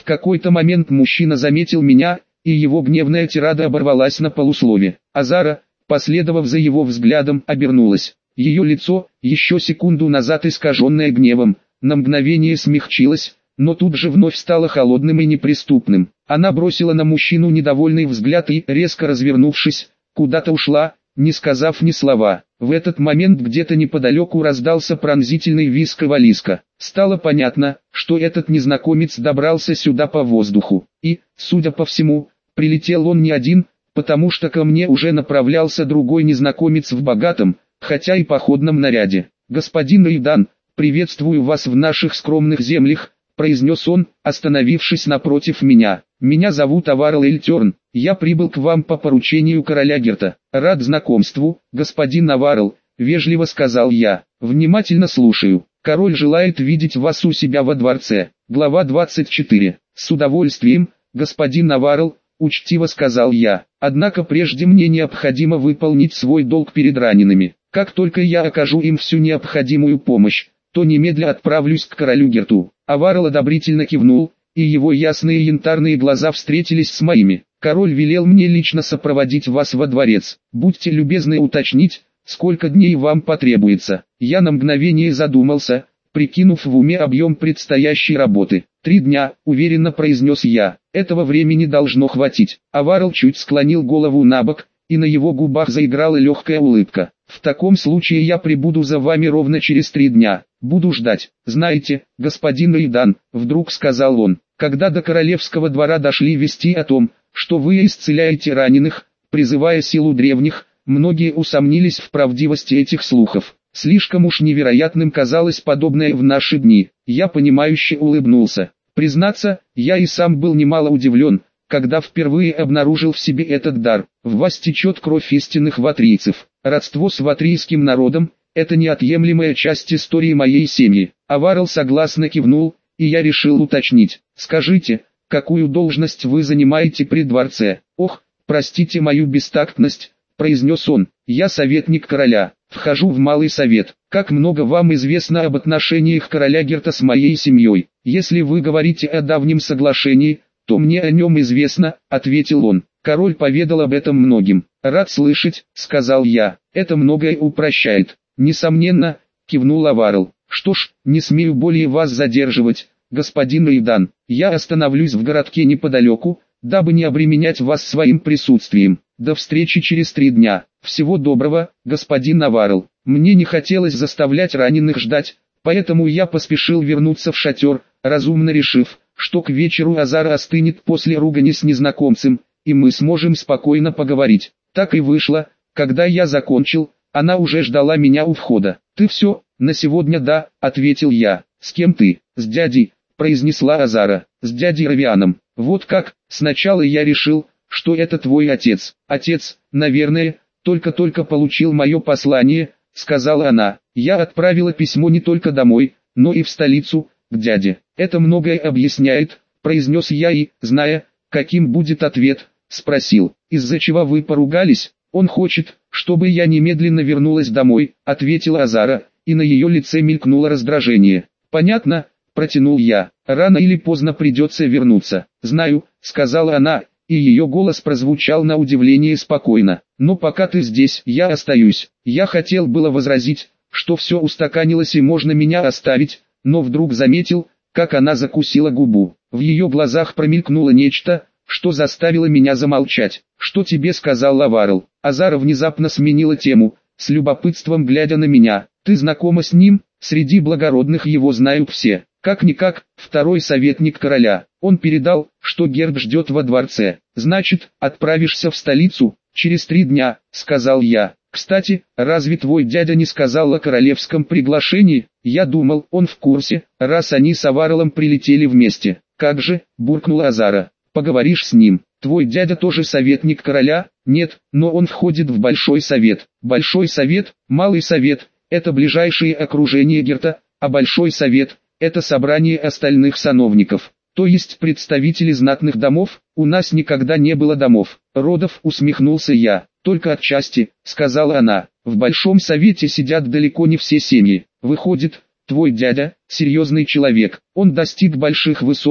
какой-то момент мужчина заметил меня, и его гневная тирада оборвалась на полуслове. Азара, последовав за его взглядом, обернулась. Ее лицо, еще секунду назад искаженное гневом, на мгновение смягчилось, но тут же вновь стало холодным и неприступным. Она бросила на мужчину недовольный взгляд и, резко развернувшись, куда-то ушла, не сказав ни слова. В этот момент где-то неподалеку раздался пронзительный визг Валиска. Стало понятно, что этот незнакомец добрался сюда по воздуху. И, судя по всему, прилетел он не один, потому что ко мне уже направлялся другой незнакомец в богатом, хотя и походном наряде. «Господин Рейдан, приветствую вас в наших скромных землях», произнес он, остановившись напротив меня. «Меня зовут Аварл Эльтерн, я прибыл к вам по поручению короля Герта. Рад знакомству, господин Аварл», вежливо сказал я. «Внимательно слушаю. Король желает видеть вас у себя во дворце». Глава 24. «С удовольствием, господин Аварл», учтиво сказал я. «Однако прежде мне необходимо выполнить свой долг перед ранеными. Как только я окажу им всю необходимую помощь, то немедля отправлюсь к королю Герту». Аварл одобрительно кивнул, и его ясные янтарные глаза встретились с моими. «Король велел мне лично сопроводить вас во дворец. Будьте любезны уточнить, сколько дней вам потребуется». Я на мгновение задумался, прикинув в уме объем предстоящей работы. 3 дня, уверенно произнес я. «Этого времени должно хватить». Аварл чуть склонил голову набок, и на его губах заиграла легкая улыбка. «В таком случае я прибуду за вами ровно через 3 дня. Буду ждать». «Знаете, господин Рейдан», вдруг сказал он, когда до королевского двора дошли вести о том, что вы исцеляете раненых, призывая силу древних, многие усомнились в правдивости этих слухов. Слишком уж невероятным казалось подобное в наши дни. Я понимающе улыбнулся. Признаться, я и сам был немало удивлен, когда впервые обнаружил в себе этот дар. В вас течет кровь истинных ватрийцев. Родство с ватрийским народом – это неотъемлемая часть истории моей семьи. Аварл согласно кивнул, и я решил уточнить. «Скажите, какую должность вы занимаете при дворце?» «Ох, простите мою бестактность», – произнес он. «Я советник короля, вхожу в малый совет. Как много вам известно об отношениях короля Герта с моей семьей? Если вы говорите о давнем соглашении, то мне о нем известно», – ответил он. «Король поведал об этом многим». «Рад слышать», – сказал я. «Это многое упрощает». «Несомненно», – кивнул Аварл. «Что ж, не смею более вас задерживать, господин Рейдан. Я остановлюсь в городке неподалеку, дабы не обременять вас своим присутствием. До встречи через 3 дня. Всего доброго, господин Аварл». Мне не хотелось заставлять раненых ждать, поэтому я поспешил вернуться в шатер, разумно решив, что к вечеру Азара остынет после ругани с незнакомцем, и мы сможем спокойно поговорить. Так и вышло. Когда я закончил, она уже ждала меня у входа. «Ты все, на сегодня?» «Да», — ответил я. «С кем ты?» «С дядей», — произнесла Азара. «С дядей Равианом». «Вот как?» «Сначала я решил, что это твой отец». «Отец, наверное, только-только получил мое послание», — сказала она. «Я отправила письмо не только домой, но и в столицу, к дяде». «Это многое объясняет», — произнес я и, зная, каким будет ответ, спросил. «Из-за чего вы поругались?» «Он хочет, чтобы я немедленно вернулась домой», — ответила Азара, и на ее лице мелькнуло раздражение. «Понятно», — протянул я. «Рано или поздно придется вернуться». «Знаю», — сказала она, и ее голос прозвучал на удивление спокойно. «Но пока ты здесь, я остаюсь». Я хотел было возразить, что все устаканилось и можно меня оставить, но вдруг заметил, как она закусила губу. В ее глазах промелькнуло нечто, что заставило меня замолчать. «Что тебе сказал Аварл?» Азара внезапно сменила тему, с любопытством глядя на меня. «Ты знакома с ним? Среди благородных его знают все. Как-никак, второй советник короля. Он передал, что Герт ждет во дворце. Значит, отправишься в столицу через 3 дня», — сказал я. «Кстати, разве твой дядя не сказал о королевском приглашении?» Я думал, он в курсе, раз они с Аварлом прилетели вместе. «Как же», — буркнула Азара. «Поговоришь с ним. Твой дядя тоже советник короля?» «Нет, но он входит в Большой совет». «Большой совет, Малый совет — это ближайшее окружение Герта, а Большой совет — это собрание остальных сановников, то есть представители знатных домов. У нас никогда не было домов, родов», — усмехнулся я. «Только отчасти», — сказала она. «В Большом совете сидят далеко не все семьи. Выходит, твой дядя — серьезный человек. Он достиг больших высот», —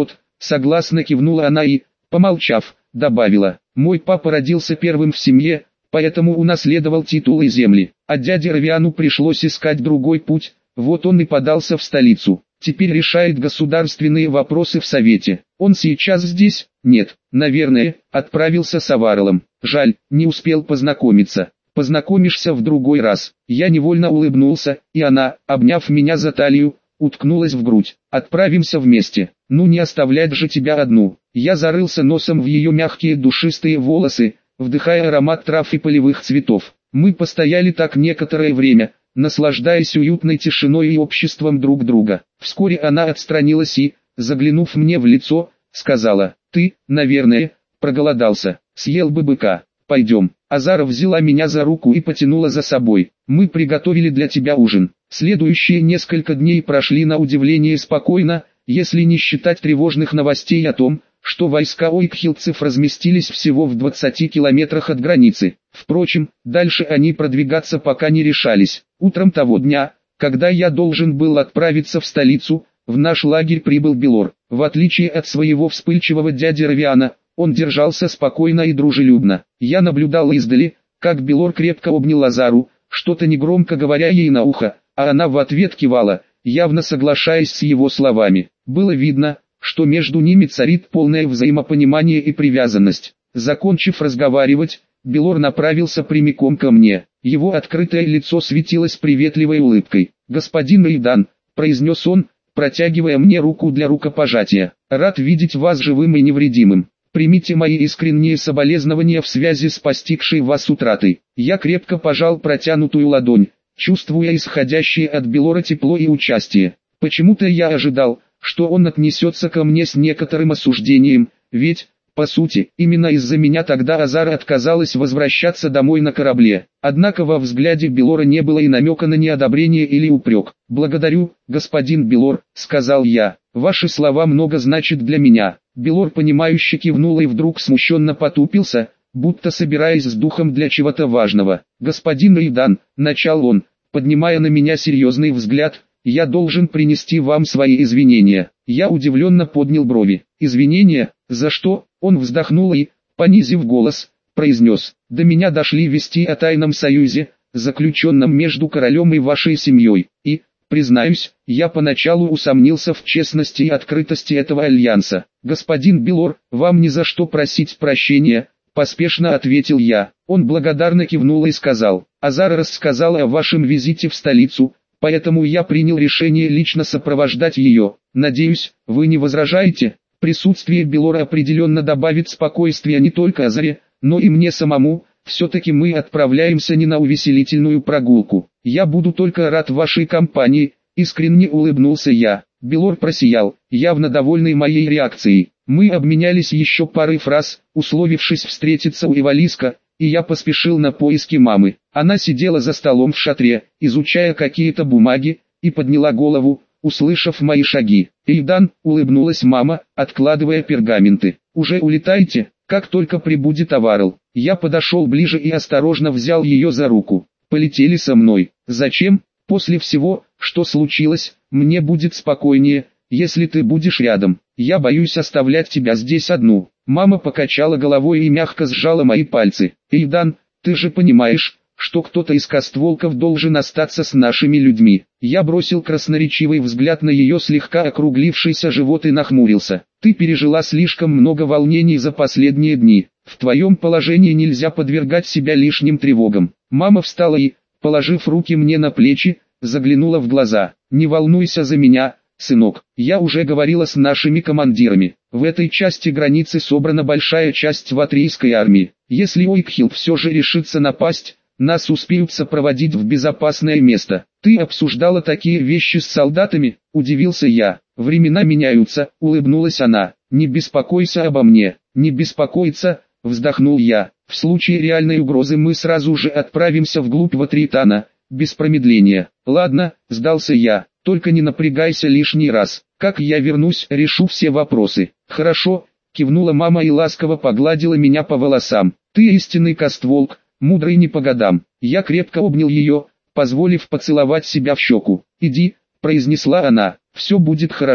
Согласно кивнула она и, помолчав, добавила: мой папа родился первым в семье, поэтому унаследовал титул и земли, а дяде Равиану пришлось искать другой путь, вот он и подался в столицу. Теперь решает государственные вопросы в Совете. Он сейчас здесь? Нет, наверное, отправился с Аварелом. Жаль, не успел познакомиться. Познакомишься в другой раз. Я невольно улыбнулся, и она, обняв меня за талию, уткнулась в грудь. Отправимся вместе. Ну не оставлять же тебя одну. Я зарылся носом в ее мягкие душистые волосы, вдыхая аромат трав и полевых цветов. Мы постояли так некоторое время, наслаждаясь уютной тишиной и обществом друг друга. Вскоре она отстранилась и, заглянув мне в лицо, сказала: ты, наверное, проголодался, съел бы быка. Пойдем. Азара взяла меня за руку и потянула за собой. Мы приготовили для тебя ужин. Следующие несколько дней прошли на удивление спокойно, если не считать тревожных новостей о том, что войска ойкхилцев разместились всего в 20 километрах от границы. Впрочем, дальше они продвигаться пока не решались. Утром того дня, когда я должен был отправиться в столицу, в наш лагерь прибыл Белор. В отличие от своего вспыльчивого дяди Равиана, он держался спокойно и дружелюбно. Я наблюдал издали, как Белор крепко обнял Азару, что-то негромко говоря ей на ухо, а она в ответ кивала, явно соглашаясь с его словами. Было видно, что между ними царит полное взаимопонимание и привязанность. Закончив разговаривать, Белор направился прямиком ко мне. Его открытое лицо светилось приветливой улыбкой. «Господин Эйдан», — произнес он, протягивая мне руку для рукопожатия, — «рад видеть вас живым и невредимым. Примите мои искренние соболезнования в связи с постигшей вас утратой». Я крепко пожал протянутую ладонь, чувствуя исходящее от Белора тепло и участие. Почему-то я ожидал, что он отнесется ко мне с некоторым осуждением, ведь, по сути, именно из-за меня тогда Азара отказалась возвращаться домой на корабле. Однако во взгляде Белора не было и намека на неодобрение или упрек. «Благодарю, господин Белор», — сказал я, — «ваши слова много значат для меня». Белор понимающе кивнул и вдруг смущенно потупился, будто собираясь с духом для чего-то важного. «Господин Эйдан», — начал он, поднимая на меня серьезный взгляд, — «я должен принести вам свои извинения». Я удивленно поднял брови. «Извинения? За что?» Он вздохнул и, понизив голос, произнес: «До меня дошли вести о тайном союзе, заключенном между королем и вашей семьей, и, признаюсь, я поначалу усомнился в честности и открытости этого альянса». «Господин Белор, вам ни за что просить прощения», — поспешно ответил я. Он благодарно кивнул и сказал: «Азара рассказала о вашем визите в столицу, поэтому я принял решение лично сопровождать ее. Надеюсь, вы не возражаете?» Присутствие Белора определенно добавит спокойствия не только Азаре, но и мне самому. Все-таки мы отправляемся не на увеселительную прогулку. «Я буду только рад вашей компании», — искренне улыбнулся я. Белор просиял, явно довольный моей реакцией. Мы обменялись еще парой фраз, условившись встретиться у Ивалиска, и я поспешил на поиски мамы. Она сидела за столом в шатре, изучая какие-то бумаги, и подняла голову, услышав мои шаги. «Эйдан», — улыбнулась мама, откладывая пергаменты. «Уже улетаете?» «Как только прибудет Аварел». Я подошел ближе и осторожно взял ее за руку. «Полетели со мной». «Зачем? После всего, что случилось, мне будет спокойнее, если ты будешь рядом. Я боюсь оставлять тебя здесь одну». Мама покачала головой и мягко сжала мои пальцы. «Эйдан, ты же понимаешь, что кто-то из Костволков должен остаться с нашими людьми». Я бросил красноречивый взгляд на ее слегка округлившийся живот и нахмурился. «Ты пережила слишком много волнений за последние дни. В твоем положении нельзя подвергать себя лишним тревогам». Мама встала и, положив руки мне на плечи, заглянула в глаза. «Не волнуйся за меня, сынок. Я уже говорила с нашими командирами. В этой части границы собрана большая часть ватрийской армии. Если Ойкхилл все же решится напасть, нас успеют сопроводить в безопасное место». «Ты обсуждала такие вещи с солдатами?» – удивился я. «Времена меняются», – улыбнулась она. «Не беспокойся обо мне». «Не беспокоиться», – вздохнул я. «В случае реальной угрозы мы сразу же отправимся вглубь Ватритана, без промедления». «Ладно», – сдался я, – «только не напрягайся лишний раз. Как я вернусь, решу все вопросы». «Хорошо», – кивнула мама и ласково погладила меня по волосам. «Ты истинный Костволк, мудрый не по годам». Я крепко обнял ее, позволив поцеловать себя в щеку. «Иди», — произнесла она, — «все будет хорошо».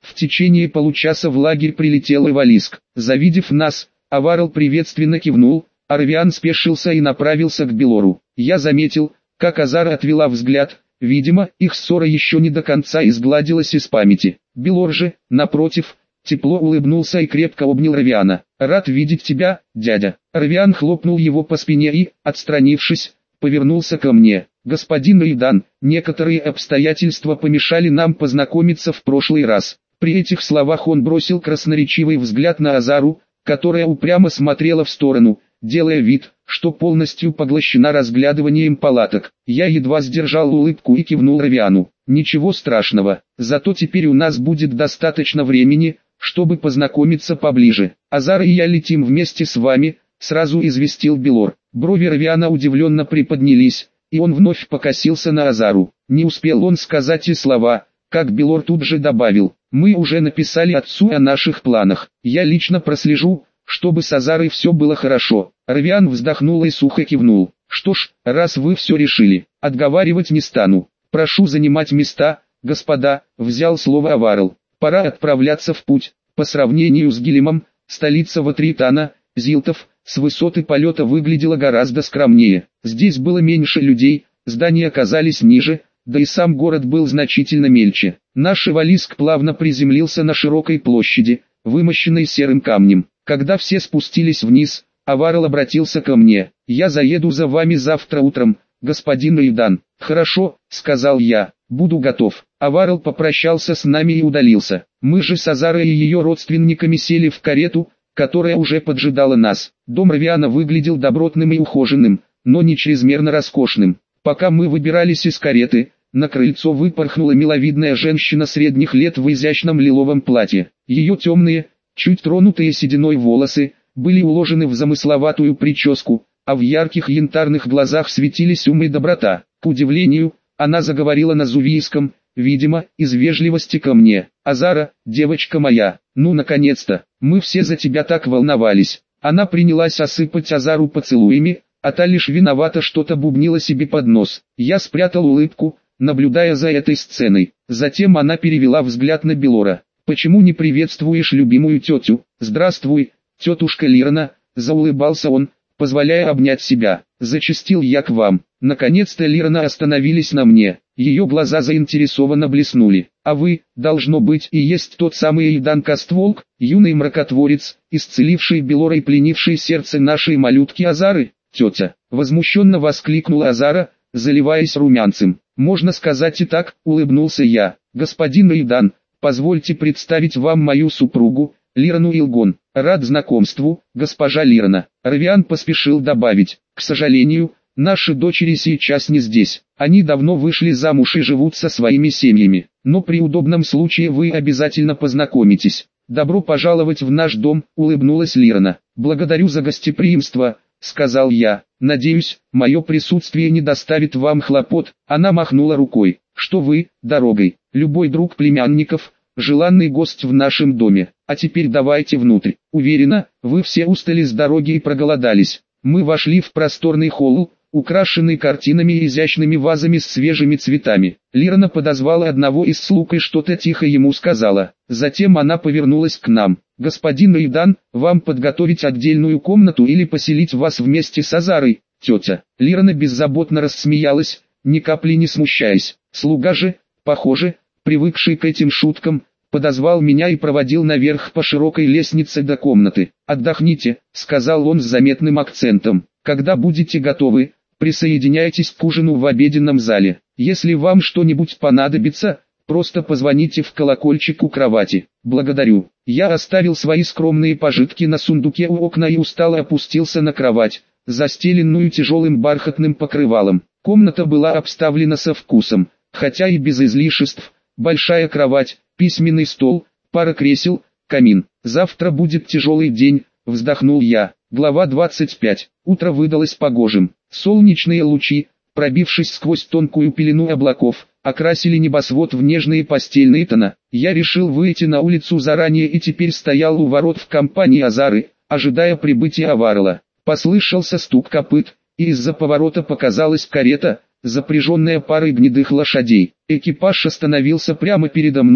В течение получаса в лагерь прилетел Ивалиск. Завидев нас, Аварл приветственно кивнул, а Равиан спешился и направился к Белору. Я заметил, как Азара отвела взгляд, видимо, их ссора еще не до конца изгладилась из памяти. Белор же, напротив, тепло улыбнулся и крепко обнял Равиана. «Рад видеть тебя, дядя». Равиан хлопнул его по спине и, отстранившись, повернулся ко мне. «Господин Рейдан, некоторые обстоятельства помешали нам познакомиться в прошлый раз». При этих словах он бросил красноречивый взгляд на Азару, которая упрямо смотрела в сторону, делая вид, что полностью поглощена разглядыванием палаток. Я едва сдержал улыбку и кивнул Равиану. «Ничего страшного, зато теперь у нас будет достаточно времени, чтобы познакомиться поближе. Азар и я летим вместе с вами», — сразу известил Белор. Брови Равиана удивленно приподнялись, и он вновь покосился на Азару. Не успел он сказать и слова, как Белор тут же добавил: «Мы уже написали отцу о наших планах. Я лично прослежу, чтобы с Азарой все было хорошо». Равиан вздохнул и сухо кивнул. «Что ж, раз вы все решили, отговаривать не стану. Прошу занимать места, господа», — взял слово Аварл. «Пора отправляться в путь». По сравнению с Гилемом, столица Ватритана, Зилтов, с высоты полета выглядела гораздо скромнее. Здесь было меньше людей, здания оказались ниже, да и сам город был значительно мельче. Наш Ивалиск плавно приземлился на широкой площади, вымощенной серым камнем. Когда все спустились вниз, Аварл обратился ко мне. «Я заеду за вами завтра утром, господин Рейдан». «Хорошо», — сказал я, — «буду готов». Аварл попрощался с нами и удалился. Мы же с Азарой и ее родственниками сели в карету, которая уже поджидала нас. Дом Равиана выглядел добротным и ухоженным, но не чрезмерно роскошным. Пока мы выбирались из кареты, на крыльцо выпорхнула миловидная женщина средних лет в изящном лиловом платье. Ее темные, чуть тронутые сединой волосы, были уложены в замысловатую прическу, а в ярких янтарных глазах светились ум и доброта. К удивлению, она заговорила на зувийском, видимо, из вежливости ко мне. «Азара, девочка моя, ну наконец-то, мы все за тебя так волновались». Она принялась осыпать Азару поцелуями, а та лишь виновато что-то бубнила себе под нос. Я спрятал улыбку, наблюдая за этой сценой. Затем она перевела взгляд на Белора. «Почему не приветствуешь любимую тетю?» «Здравствуй, тетушка Лирана», — заулыбался он, позволяя обнять себя. «Зачастил я к вам». Наконец-то Лирана остановились на мне. Ее глаза заинтересованно блеснули. «А вы, должно быть, и есть тот самый Эйдан Кастволк, юный мракотворец, исцеливший Белора и пленивший сердце нашей малютки Азары?» «Тетя!» — возмущенно воскликнула Азара, заливаясь румянцем. «Можно сказать и так», — улыбнулся я. «Господин Эйдан, позвольте представить вам мою супругу, Лирану Илгон. Рад знакомству, госпожа Лирана». Равиан поспешил добавить: «К сожалению, наши дочери сейчас не здесь. Они давно вышли замуж и живут со своими семьями. Но при удобном случае вы обязательно познакомитесь». «Добро пожаловать в наш дом», — улыбнулась Лирана. «Благодарю за гостеприимство», — сказал я. «Надеюсь, мое присутствие не доставит вам хлопот». Она махнула рукой. «Что вы, дорогой, любой друг племянников, желанный гость в нашем доме. А теперь давайте внутрь. Уверена, вы все устали с дороги и проголодались». Мы вошли в просторный холл, украшенный картинами и изящными вазами с свежими цветами. Лирана подозвала одного из слуг и что-то тихо ему сказала. Затем она повернулась к нам. «Господин Рейдан, вам подготовить отдельную комнату или поселить вас вместе с Азарой, тетя?» Лирана беззаботно рассмеялась, ни капли не смущаясь. Слуга же, похоже, привыкший к этим шуткам, подозвал меня и проводил наверх по широкой лестнице до комнаты. «Отдохните», — сказал он с заметным акцентом. «Когда будете готовы, присоединяйтесь к ужину в обеденном зале. Если вам что-нибудь понадобится, просто позвоните в колокольчик у кровати». «Благодарю». Я оставил свои скромные пожитки на сундуке у окна и устало опустился на кровать, застеленную тяжелым бархатным покрывалом. Комната была обставлена со вкусом, хотя и без излишеств. Большая кровать, письменный стол, пара кресел, камин. «Завтра будет тяжелый день», — вздохнул я. Глава 25. Утро выдалось погожим. Солнечные лучи, пробившись сквозь тонкую пелену облаков, окрасили небосвод в нежные постельные тона. Я решил выйти на улицу заранее и теперь стоял у ворот в компании Азары, ожидая прибытия Аварла. Послышался стук копыт, и из-за поворота показалась карета, запряженная парой гнедых лошадей. Экипаж остановился прямо передо мной,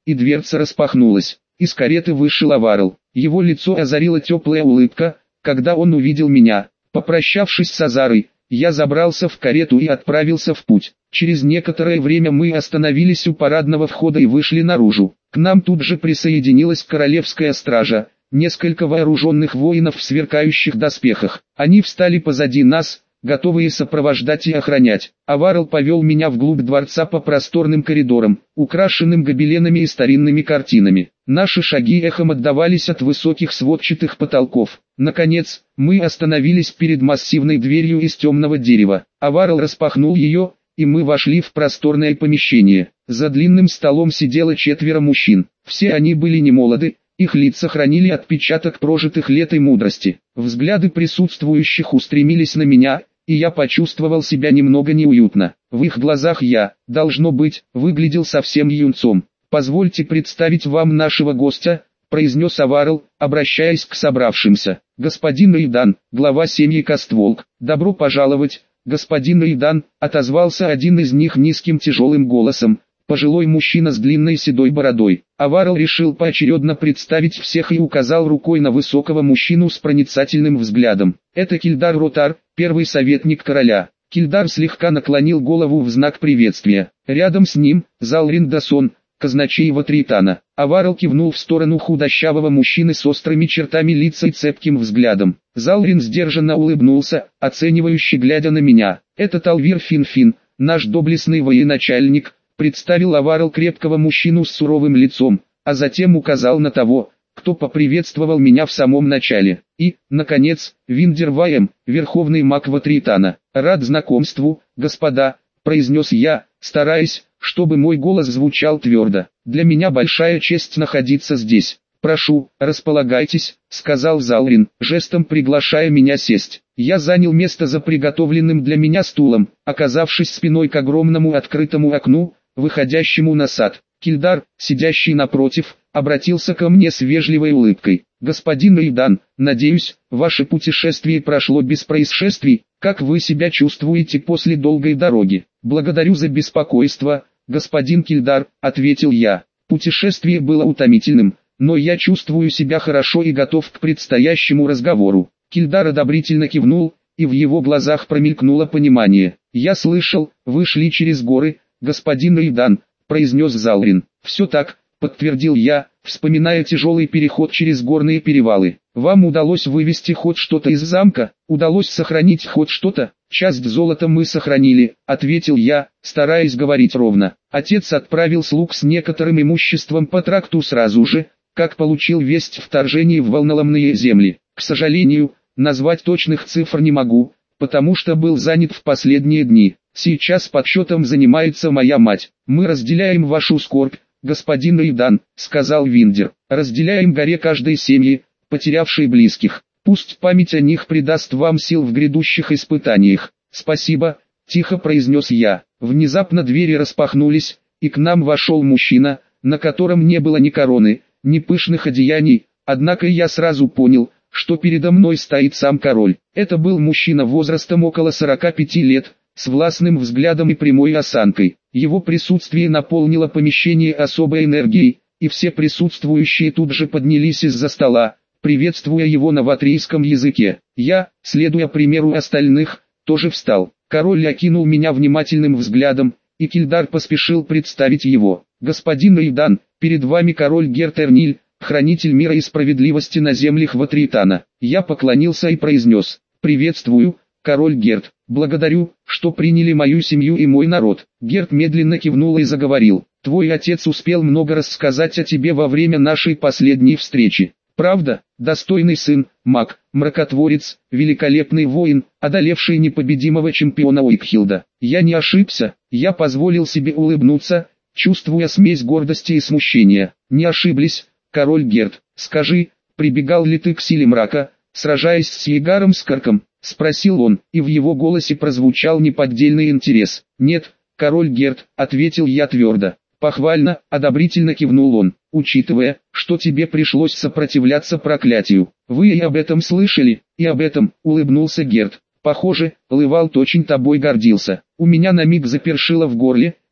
и дверца распахнулась. Из кареты вышел Аварл. Его лицо озарила теплая улыбка, когда он увидел меня. Попрощавшись с Азарой, я забрался в карету и отправился в путь. Через некоторое время мы остановились у парадного входа и вышли наружу. К нам тут же присоединилась королевская стража, несколько вооруженных воинов в сверкающих доспехах. Они встали позади нас, готовые сопровождать и охранять. Аварл повел меня вглубь дворца по просторным коридорам, украшенным гобеленами и старинными картинами. Наши шаги эхом отдавались от высоких сводчатых потолков. Наконец, мы остановились перед массивной дверью из темного дерева. Аварл распахнул ее, и мы вошли в просторное помещение. За длинным столом сидело 4 мужчин. Все они были немолоды, их лица хранили отпечаток прожитых лет и мудрости. Взгляды присутствующих устремились на меня, и я почувствовал себя немного неуютно. В их глазах я, должно быть, выглядел совсем юнцом. «Позвольте представить вам нашего гостя», — произнес Аварл, обращаясь к собравшимся. «Господин Рейдан, глава семьи Костволк, добро пожаловать». «Господин Рейдан», — отозвался один из них низким тяжелым голосом, пожилой мужчина с длинной седой бородой. Аварл решил поочередно представить всех и указал рукой на высокого мужчину с проницательным взглядом. «Это Кильдар Ротар, первый советник короля». Кильдар слегка наклонил голову в знак приветствия. Рядом с ним — Залрин Дасон, казначей Ватритана. Аварл кивнул в сторону худощавого мужчины с острыми чертами лица и цепким взглядом. Залрин сдержанно улыбнулся, оценивающе глядя на меня. «Это Талвир Финфин, наш доблестный военачальник», — представил Аварл крепкого мужчину с суровым лицом, а затем указал на того, кто поприветствовал меня в самом начале. И, наконец, Виндер Ваем, верховный маг Ватритана. «Рад знакомству, господа», — произнес я, стараясь, чтобы мой голос звучал твердо. «Для меня большая честь находиться здесь. Прошу, располагайтесь», — сказал Залрин, жестом приглашая меня сесть. Я занял место за приготовленным для меня стулом, оказавшись спиной к огромному открытому окну, выходящему на сад. Кильдар, сидящий напротив, обратился ко мне с вежливой улыбкой. «Господин Рейдан, надеюсь, ваше путешествие прошло без происшествий. Как вы себя чувствуете после долгой дороги?» «Благодарю за беспокойство, господин Кильдар», — ответил я. «Путешествие было утомительным, но я чувствую себя хорошо и готов к предстоящему разговору». Кильдар одобрительно кивнул, и в его глазах промелькнуло понимание. «Я слышал, вы шли через горы, господин Рейдан», — произнес Залрин. «Все так», — подтвердил я, вспоминая тяжелый переход через горные перевалы. «Вам удалось вывести хоть что-то из замка? Удалось сохранить хоть что-то?» «Часть золота мы сохранили», — ответил я, стараясь говорить ровно. «Отец отправил слуг с некоторым имуществом по тракту сразу же, как получил весть о вторжении в волноломные земли. К сожалению, назвать точных цифр не могу, потому что был занят в последние дни. Сейчас подсчетом занимается моя мать. Мы разделяем вашу скорбь, господин Рейдан», — сказал Виндер. «Разделяем горе каждой семьи, потерявшей близких. Пусть память о них придаст вам сил в грядущих испытаниях». «Спасибо», — тихо произнес я. Внезапно двери распахнулись, и к нам вошел мужчина, на котором не было ни короны, ни пышных одеяний, однако я сразу понял, что передо мной стоит сам король. Это был мужчина возрастом около 45 лет, с властным взглядом и прямой осанкой. Его присутствие наполнило помещение особой энергией, и все присутствующие тут же поднялись из-за стола, приветствуя его на ватрийском языке. Я, следуя примеру остальных, тоже встал. Король окинул меня внимательным взглядом, и Кильдар поспешил представить его. «Господин Рейдан, перед вами король Герт Эрниль, хранитель мира и справедливости на землях Ватритана». Я поклонился и произнес: «Приветствую, король Герт. Благодарю, что приняли мою семью и мой народ». Герт медленно кивнул и заговорил: «Твой отец успел много рассказать о тебе во время нашей последней встречи. Правда, достойный сын, маг, мракотворец, великолепный воин, одолевший непобедимого чемпиона Уикхилда». Я не ошибся, я позволил себе улыбнуться, чувствуя смесь гордости и смущения. «Не ошиблись, король Герт. Скажи, прибегал ли ты к силе мрака, сражаясь с Егаром Скарком?» — спросил он, и в его голосе прозвучал неподдельный интерес. «Нет, король Герт», — ответил я твердо. «Похвально», — одобрительно кивнул он, «учитывая, что тебе пришлось сопротивляться проклятию. Вы и об этом слышали?» «И об этом», — улыбнулся Герт. «Похоже, Лывалт очень тобой гордился». У меня на миг запершило в горле,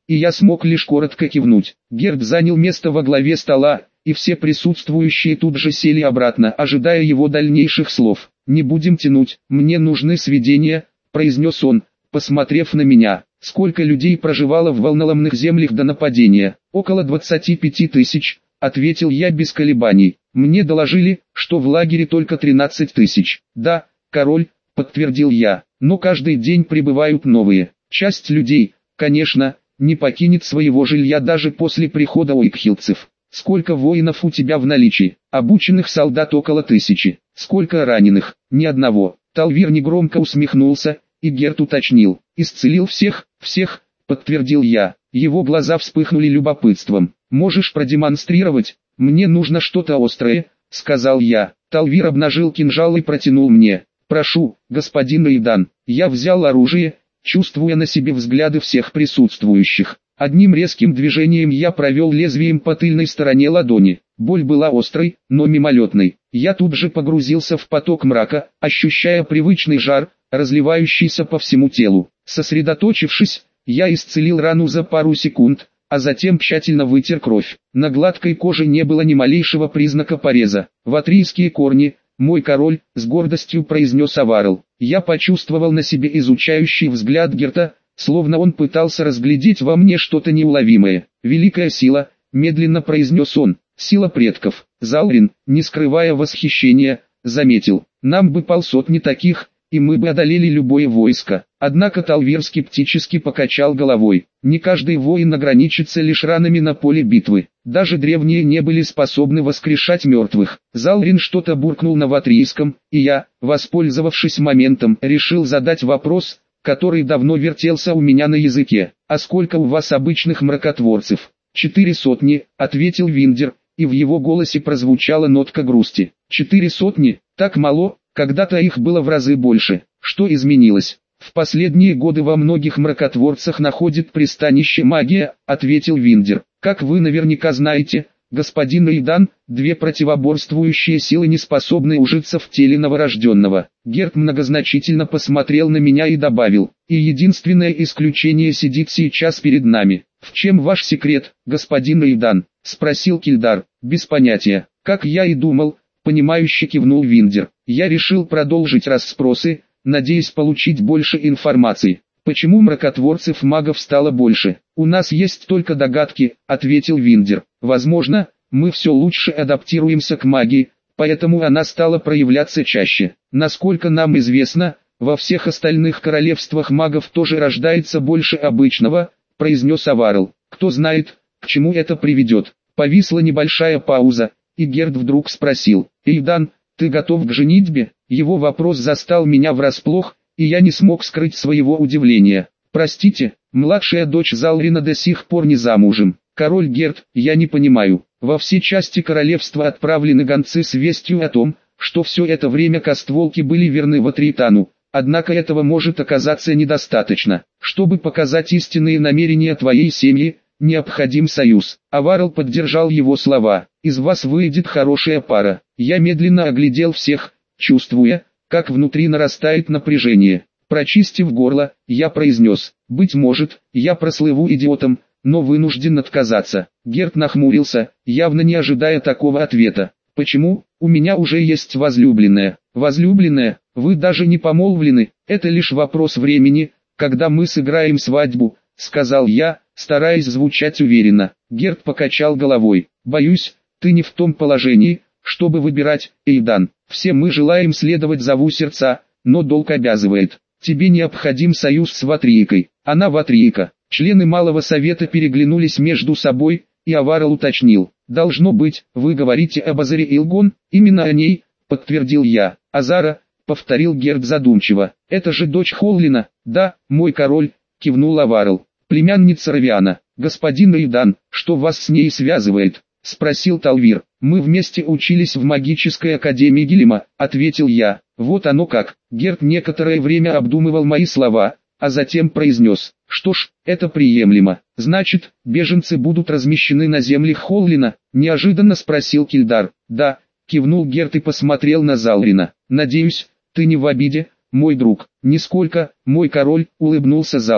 и я смог лишь коротко кивнуть. Герд занял место во главе стола, и все присутствующие тут же сели обратно, ожидая его дальнейших слов. «Не будем тянуть, мне нужны сведения», — произнес он, посмотрев на меня. «Сколько людей проживало в волноломных землях до нападения?» «Около 25 тысяч», — ответил я без колебаний. «Мне доложили, что в лагере только 13 тысяч». «Да, король», — подтвердил я, — «но каждый день прибывают новые. Часть людей, конечно, не покинет своего жилья даже после прихода уикхилцев». «Сколько воинов у тебя в наличии?» «Обученных солдат около 1000. Сколько раненых?» «Ни одного». Талвир негромко усмехнулся, и Герт уточнил. «Исцелил всех?» «Всех», — подтвердил я. Его глаза вспыхнули любопытством. «Можешь продемонстрировать?» «Мне нужно что-то острое», — сказал я. Талвир обнажил кинжал и протянул мне. «Прошу, господин Эйдан». Я взял оружие, чувствуя на себе взгляды всех присутствующих. Одним резким движением я провел лезвием по тыльной стороне ладони. Боль была острой, но мимолетной. Я тут же погрузился в поток мрака, ощущая привычный жар, разливающийся по всему телу. Сосредоточившись, я исцелил рану за пару секунд, а затем тщательно вытер кровь. На гладкой коже не было ни малейшего признака пореза. «Ватрийские корни, мой король», — с гордостью произнес Аварл. Я почувствовал на себе изучающий взгляд Герта, словно он пытался разглядеть во мне что-то неуловимое. «Великая сила», — медленно произнес он, — «сила предков». Залрин, не скрывая восхищения, заметил: «Нам бы полсотни таких, и мы бы одолели любое войско». Однако Талвир скептически покачал головой. «Не каждый воин ограничится лишь ранами на поле битвы. Даже древние не были способны воскрешать мертвых». Залрин что-то буркнул на ватрийском, и я, воспользовавшись моментом, решил задать вопрос, который давно вертелся у меня на языке. «А сколько у вас обычных мракотворцев?» «400», — ответил Виндер, и в его голосе прозвучала нотка грусти. «400? Так мало, когда-то их было в разы больше. Что изменилось?» «В последние годы во многих мракотворцах находит пристанище магия», — ответил Виндер. «Как вы наверняка знаете, господин Эйдан, две противоборствующие силы не способны ужиться в теле новорожденного». Герт многозначительно посмотрел на меня и добавил: «И единственное исключение сидит сейчас перед нами». «В чем ваш секрет, господин Эйдан?» — спросил Кильдар. «Без понятия». «Как я и думал», — понимающе кивнул Виндер. «Я решил продолжить расспросы, надеясь получить больше информации». «Почему мракотворцев-магов стало больше?» «У нас есть только догадки», — ответил Виндер. «Возможно, мы все лучше адаптируемся к магии, поэтому она стала проявляться чаще. Насколько нам известно, во всех остальных королевствах магов тоже рождается больше обычного», — произнес Аварл. «Кто знает, к чему это приведет». Повисла небольшая пауза, и Герд вдруг спросил: «Эйдан, ты готов к женитьбе?» Его вопрос застал меня врасплох, и я не смог скрыть своего удивления. «Простите, младшая дочь Залрина до сих пор не замужем». «Король Герд, я не понимаю». Во все части королевства отправлены гонцы с вестью о том, что все это время кастволки были верны Ватриитану. Однако этого может оказаться недостаточно. Чтобы показать истинные намерения твоей семьи, необходим союз. Аварл поддержал его слова. «Из вас выйдет хорошая пара». Я медленно оглядел всех, чувствуя, как внутри нарастает напряжение. Прочистив горло, я произнес: «Быть может, я прослыву идиотом, но вынужден отказаться». Герт нахмурился, явно не ожидая такого ответа. «Почему? У меня уже есть возлюбленная». «Возлюбленная? Вы даже не помолвлены, это лишь вопрос времени, когда мы сыграем свадьбу», — сказал я, стараясь звучать уверенно. Герт покачал головой. «Боюсь, ты не в том положении, чтобы выбирать, Эйдан. Все мы желаем следовать зову сердца, но долг обязывает. Тебе необходим союз с Ватрийкой. Она Ватрийка». Члены Малого Совета переглянулись между собой, и Аварл уточнил: «Должно быть, вы говорите об Азаре Илгон?» «Именно о ней», — подтвердил я. «Азара», — повторил Герд задумчиво. «Это же дочь Холлина?» «Да, мой король», — кивнул Аварл. «Племянница Равиана». «Господин Эйдан, что вас с ней связывает?» — спросил Талвир. «Мы вместе учились в магической академии Гилема», — ответил я. «Вот оно как». Герд некоторое время обдумывал мои слова, а затем произнес: «Что ж, это приемлемо. Значит, беженцы будут размещены на землях Холлина?» — неожиданно спросил Кильдар. «Да», — кивнул Герд и посмотрел на Залрина. «Надеюсь, ты не в обиде, мой друг?» «Нисколько, мой король», — улыбнулся Залрин.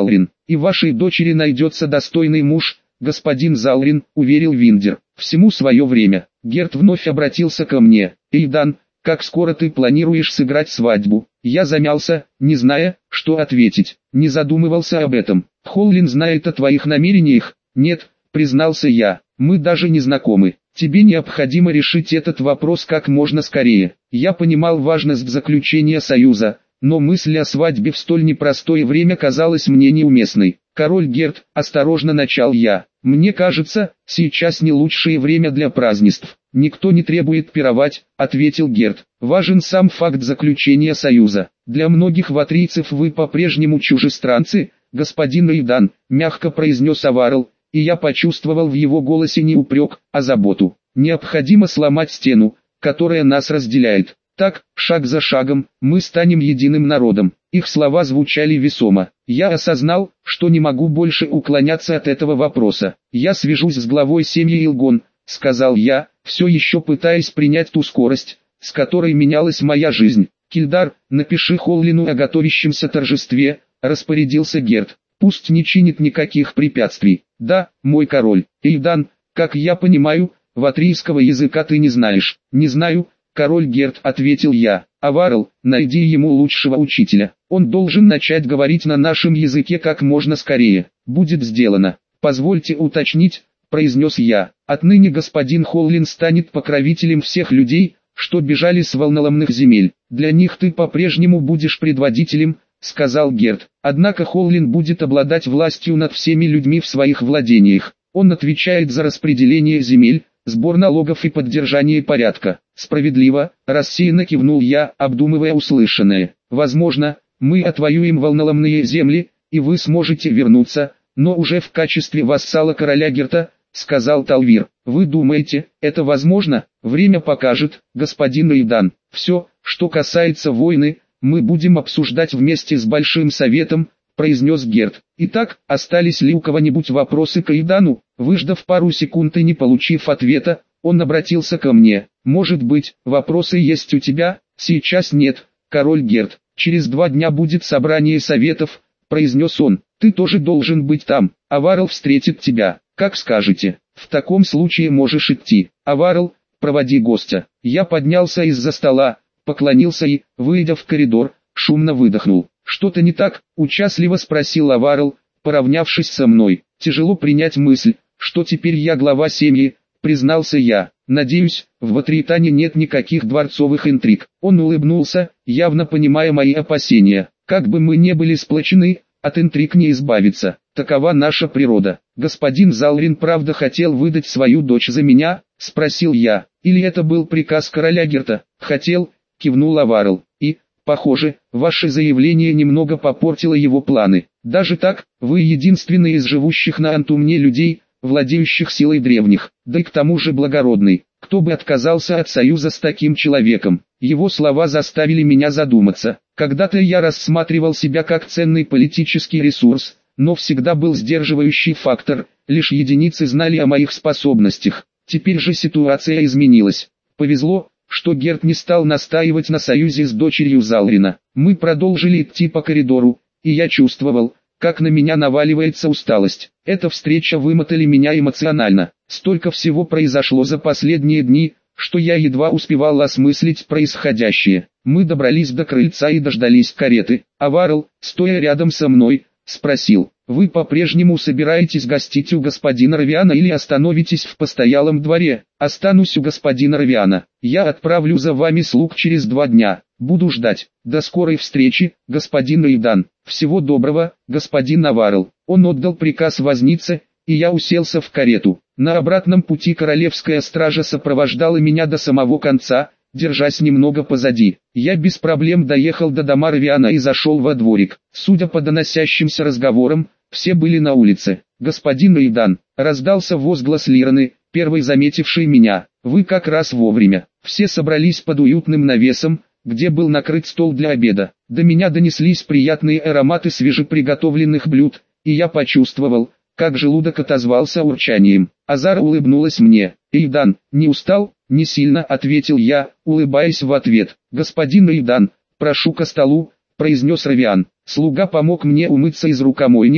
и вашей дочери найдется достойный муж, господин Залрин, уверил Виндер. Всему свое время. Герт вновь обратился ко мне. Эйдан, как скоро ты планируешь сыграть свадьбу? Я замялся, не зная, что ответить. Не задумывался об этом. Холлин знает о твоих намерениях? Нет, признался я. Мы даже не знакомы. Тебе необходимо решить этот вопрос как можно скорее. Я понимал важность заключения союза, но мысль о свадьбе в столь непростое время казалась мне неуместной. Король Герт, осторожно начал я. Мне кажется, сейчас не лучшее время для празднеств. Никто не требует пировать, ответил Герт. Важен сам факт заключения союза. Для многих ватрийцев вы по-прежнему чужестранцы, господин Эйдан, мягко произнес Аварл, и я почувствовал в его голосе не упрек, а заботу. Необходимо сломать стену, которая нас разделяет. Так, шаг за шагом, мы станем единым народом. Их слова звучали весомо. Я осознал, что не могу больше уклоняться от этого вопроса. Я свяжусь с главой семьи Илгон, сказал я, все еще пытаясь принять ту скорость, с которой менялась моя жизнь. Кильдар, напиши Холлину о готовящемся торжестве, распорядился Герт. Пусть не чинит никаких препятствий. Да, мой король. Эйдан, как я понимаю, ватрийского языка ты не знаешь. Не знаю, король Герт, ответил я. Аварл, найди ему лучшего учителя. Он должен начать говорить на нашем языке как можно скорее. Будет сделано. Позвольте уточнить, произнес я. Отныне господин Холлин станет покровителем всех людей, что бежали с волноломных земель. Для них ты по-прежнему будешь предводителем, сказал Герт. Однако Холлин будет обладать властью над всеми людьми в своих владениях. Он отвечает за распределение земель, сбор налогов и поддержание порядка. Справедливо, рассеянно кивнул я, обдумывая услышанное. Возможно, мы отвоюем волноломные земли, и вы сможете вернуться, но уже в качестве вассала короля Герта, сказал Талвир. Вы думаете, это возможно? Время покажет, господин Эйдан. Все, что касается войны, мы будем обсуждать вместе с Большим Советом, произнес Герт. Итак, остались ли у кого-нибудь вопросы к Эйдану? Выждав пару секунд и не получив ответа, он обратился ко мне. Может быть, вопросы есть у тебя? Сейчас нет, король Герт. Через 2 дня будет собрание советов, произнес он. Ты тоже должен быть там. Аварл встретит тебя, как скажете. В таком случае можешь идти. Аварл, проводи гостя. Я поднялся из-за стола, поклонился и, выйдя в коридор, шумно выдохнул. «Что-то не так?» – участливо спросил Аварл, поравнявшись со мной. «Тяжело принять мысль, что теперь я глава семьи», – признался я. «Надеюсь, в Ватриитане нет никаких дворцовых интриг». Он улыбнулся, явно понимая мои опасения. «Как бы мы не были сплочены, от интриг не избавиться. Такова наша природа. Господин Залрин правда хотел выдать свою дочь за меня?» – спросил я. «Или это был приказ короля Герта?» «Хотел», – кивнул Аварл. «И, похоже, ваше заявление немного попортило его планы. Даже так, вы единственный из живущих на Антумне людей, владеющих силой древних, да и к тому же благородный. Кто бы отказался от союза с таким человеком?» Его слова заставили меня задуматься. Когда-то я рассматривал себя как ценный политический ресурс, но всегда был сдерживающий фактор, лишь единицы знали о моих способностях. Теперь же ситуация изменилась. Повезло, что Герт не стал настаивать на союзе с дочерью Залрина. Мы продолжили идти по коридору, и я чувствовал, как на меня наваливается усталость. Эта встреча вымотали меня эмоционально. Столько всего произошло за последние дни, что я едва успевал осмыслить происходящее. Мы добрались до крыльца и дождались кареты. Аварл, стоя рядом со мной, спросил: «Вы по-прежнему собираетесь гостить у господина Равиана или остановитесь в постоялом дворе?» «Останусь у господина Равиана. Я отправлю за вами слуг через 2 дня. Буду ждать. До скорой встречи, господин Эйдан. Всего доброго, господин Аварл». Он отдал приказ вознице, и я уселся в карету. На обратном пути королевская стража сопровождала меня до самого конца, держась немного позади. Я без проблем доехал до дома Равиана и зашел во дворик. Судя по доносящимся разговорам, все были на улице. «Господин Эйдан», — раздался возглас Лираны, первой заметившей меня. «Вы как раз вовремя». Все собрались под уютным навесом, где был накрыт стол для обеда. До меня донеслись приятные ароматы свежеприготовленных блюд, и я почувствовал, как желудок отозвался урчанием. Азара улыбнулась мне. «Эйдан, не устал?» «Не сильно», — ответил я, улыбаясь в ответ. «Господин Эйдан, прошу ко столу», — произнес Равиан. Слуга помог мне умыться из рукомойника,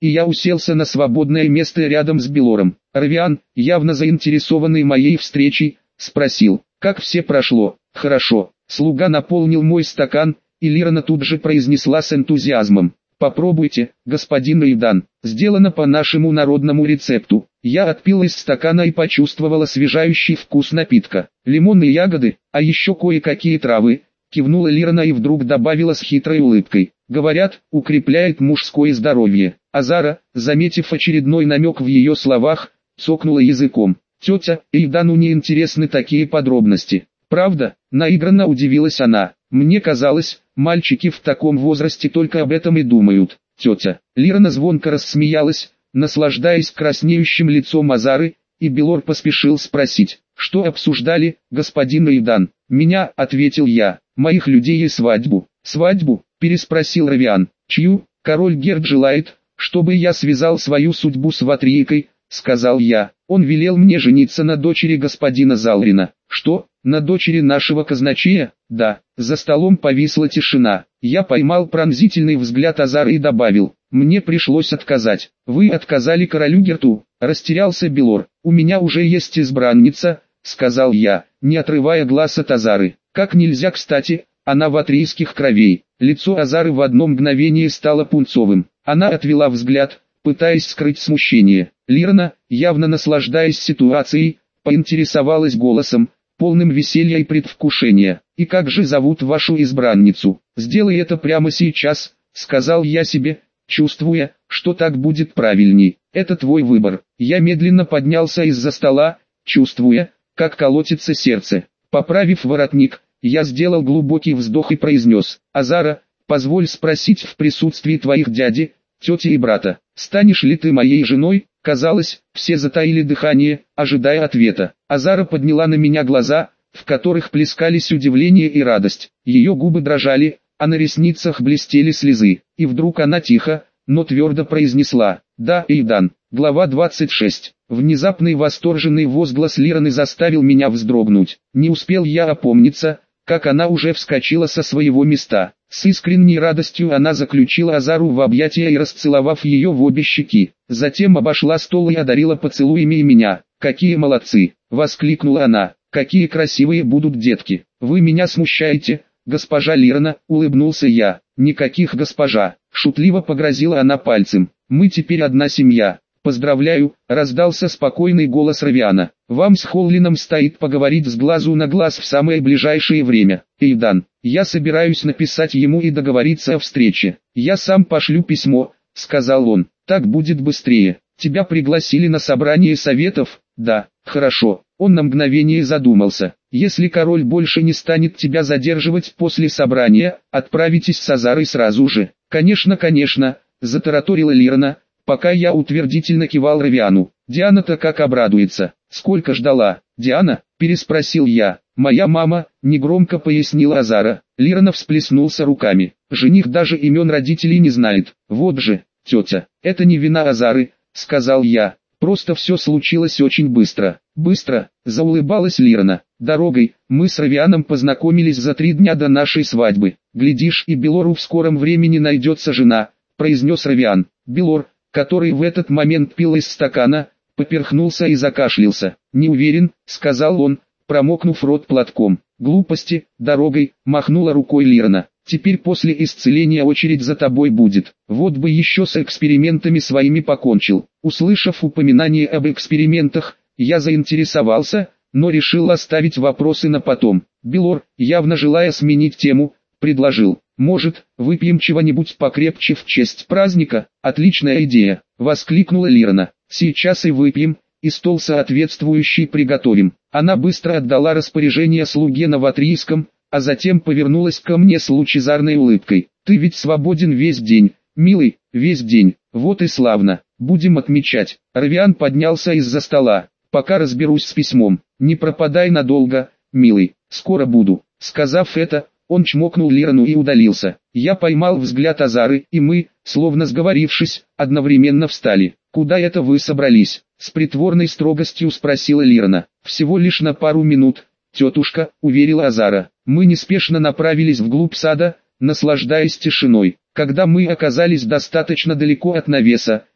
и я уселся на свободное место рядом с Белором. Равиан, явно заинтересованный моей встречей, спросил, как все прошло. Хорошо. Слуга наполнил мой стакан, и Лирана тут же произнесла с энтузиазмом. Попробуйте, господин Эйдан, сделано по нашему народному рецепту. Я отпил из стакана и почувствовал освежающий вкус напитка. Лимон и ягоды, а еще кое-какие травы, кивнула Лирана и вдруг добавила с хитрой улыбкой. Говорят, укрепляет мужское здоровье. Азара, заметив очередной намек в ее словах, цокнула языком. Тетя, Эйдану не интересны такие подробности. Правда? Наигранно удивилась она. Мне казалось, мальчики в таком возрасте только об этом и думают. Тетя. Лирана звонко рассмеялась, наслаждаясь краснеющим лицом Азары, и Белор поспешил спросить, что обсуждали, господин Эйдан. Меня, ответил я, моих людей и свадьбу. Свадьбу? Переспросил Равиан. Чью? Король Герд желает, чтобы я связал свою судьбу с Ватрийкой, сказал я. Он велел мне жениться на дочери господина Залрина. Что? На дочери нашего казначея? Да. За столом повисла тишина. Я поймал пронзительный взгляд Азары и добавил. Мне пришлось отказать. Вы отказали королю Герту? Растерялся Белор. У меня уже есть избранница, сказал я, не отрывая глаз от Азары. Как нельзя кстати, она ватрийских кровей. Лицо Азары в одно мгновение стало пунцовым. Она отвела взгляд, пытаясь скрыть смущение. Лирана, явно наслаждаясь ситуацией, поинтересовалась голосом, полным веселья и предвкушения. «И как же зовут вашу избранницу? Сделай это прямо сейчас», — сказал я себе, чувствуя, что так будет правильней. «Это твой выбор». Я медленно поднялся из-за стола, чувствуя, как колотится сердце. Поправив воротник, я сделал глубокий вздох и произнес. «Азара, позволь спросить в присутствии твоих дяди, тети и брата, станешь ли ты моей женой?» Казалось, все затаили дыхание, ожидая ответа. Азара подняла на меня глаза, в которых плескались удивление и радость. Ее губы дрожали, а на ресницах блестели слезы. И вдруг она тихо, но твердо произнесла: «Да, Эйдан». Глава 26. Внезапный восторженный возглас Лираны заставил меня вздрогнуть. Не успел я опомниться, как она уже вскочила со своего места. С искренней радостью она заключила Азару в объятия и расцеловав ее в обе щеки. Затем обошла стол и одарила поцелуями и меня. «Какие молодцы!» — воскликнула она. «Какие красивые будут детки! Вы меня смущаете, госпожа Лирана!» — улыбнулся я. «Никаких госпожа!» — шутливо погрозила она пальцем. «Мы теперь одна семья!» «Поздравляю!» — раздался спокойный голос Равиана. «Вам с Холлином стоит поговорить с глазу на глаз в самое ближайшее время. Эйдан, я собираюсь написать ему и договориться о встрече. Я сам пошлю письмо», — сказал он. «Так будет быстрее. Тебя пригласили на собрание советов?» «Да, хорошо». Он на мгновение задумался. «Если король больше не станет тебя задерживать после собрания, отправитесь с Азарой сразу же». «Конечно, конечно», — затараторила Лирана, пока я утвердительно кивал Равиану. «Диана-то как обрадуется. Сколько ждала?» «Диана?» — переспросил я. «Моя мама», — негромко пояснила Азара. Лирана всплеснулся руками. «Жених даже имен родителей не знает. Вот же, тетя, это не вина Азары», — сказал я. «Просто все случилось очень быстро». «Быстро?» — заулыбалась Лирана. «Дорогой, мы с Равианом познакомились за 3 дня до нашей свадьбы. Глядишь, и Белору в скором времени найдется жена», — произнес Равиан. Белор, который в этот момент пил из стакана, поперхнулся и закашлялся. «Не уверен», — сказал он, промокнув рот платком. «Глупости», — дорогой, махнула рукой Лирана. «Теперь после исцеления очередь за тобой будет. Вот бы еще с экспериментами своими покончил». Услышав упоминание об экспериментах, я заинтересовался, но решил оставить вопросы на потом. Белор, явно желая сменить тему, предложил: «Может, выпьем чего-нибудь покрепче в честь праздника?» «Отличная идея», — воскликнула Лирана. «Сейчас и выпьем, и стол соответствующий приготовим». Она быстро отдала распоряжение слуге на ватрийском, а затем повернулась ко мне с лучезарной улыбкой. «Ты ведь свободен весь день, милый, весь день. Вот и славно, будем отмечать». Равиан поднялся из-за стола. «Пока разберусь с письмом. Не пропадай надолго, милый, скоро буду». Сказав это, он чмокнул Лирану и удалился. Я поймал взгляд Азары, и мы, словно сговорившись, одновременно встали. «Куда это вы собрались?» — с притворной строгостью спросила Лирана. «Всего лишь на пару минут, тетушка», — уверила Азара. Мы неспешно направились вглубь сада, наслаждаясь тишиной. Когда мы оказались достаточно далеко от навеса,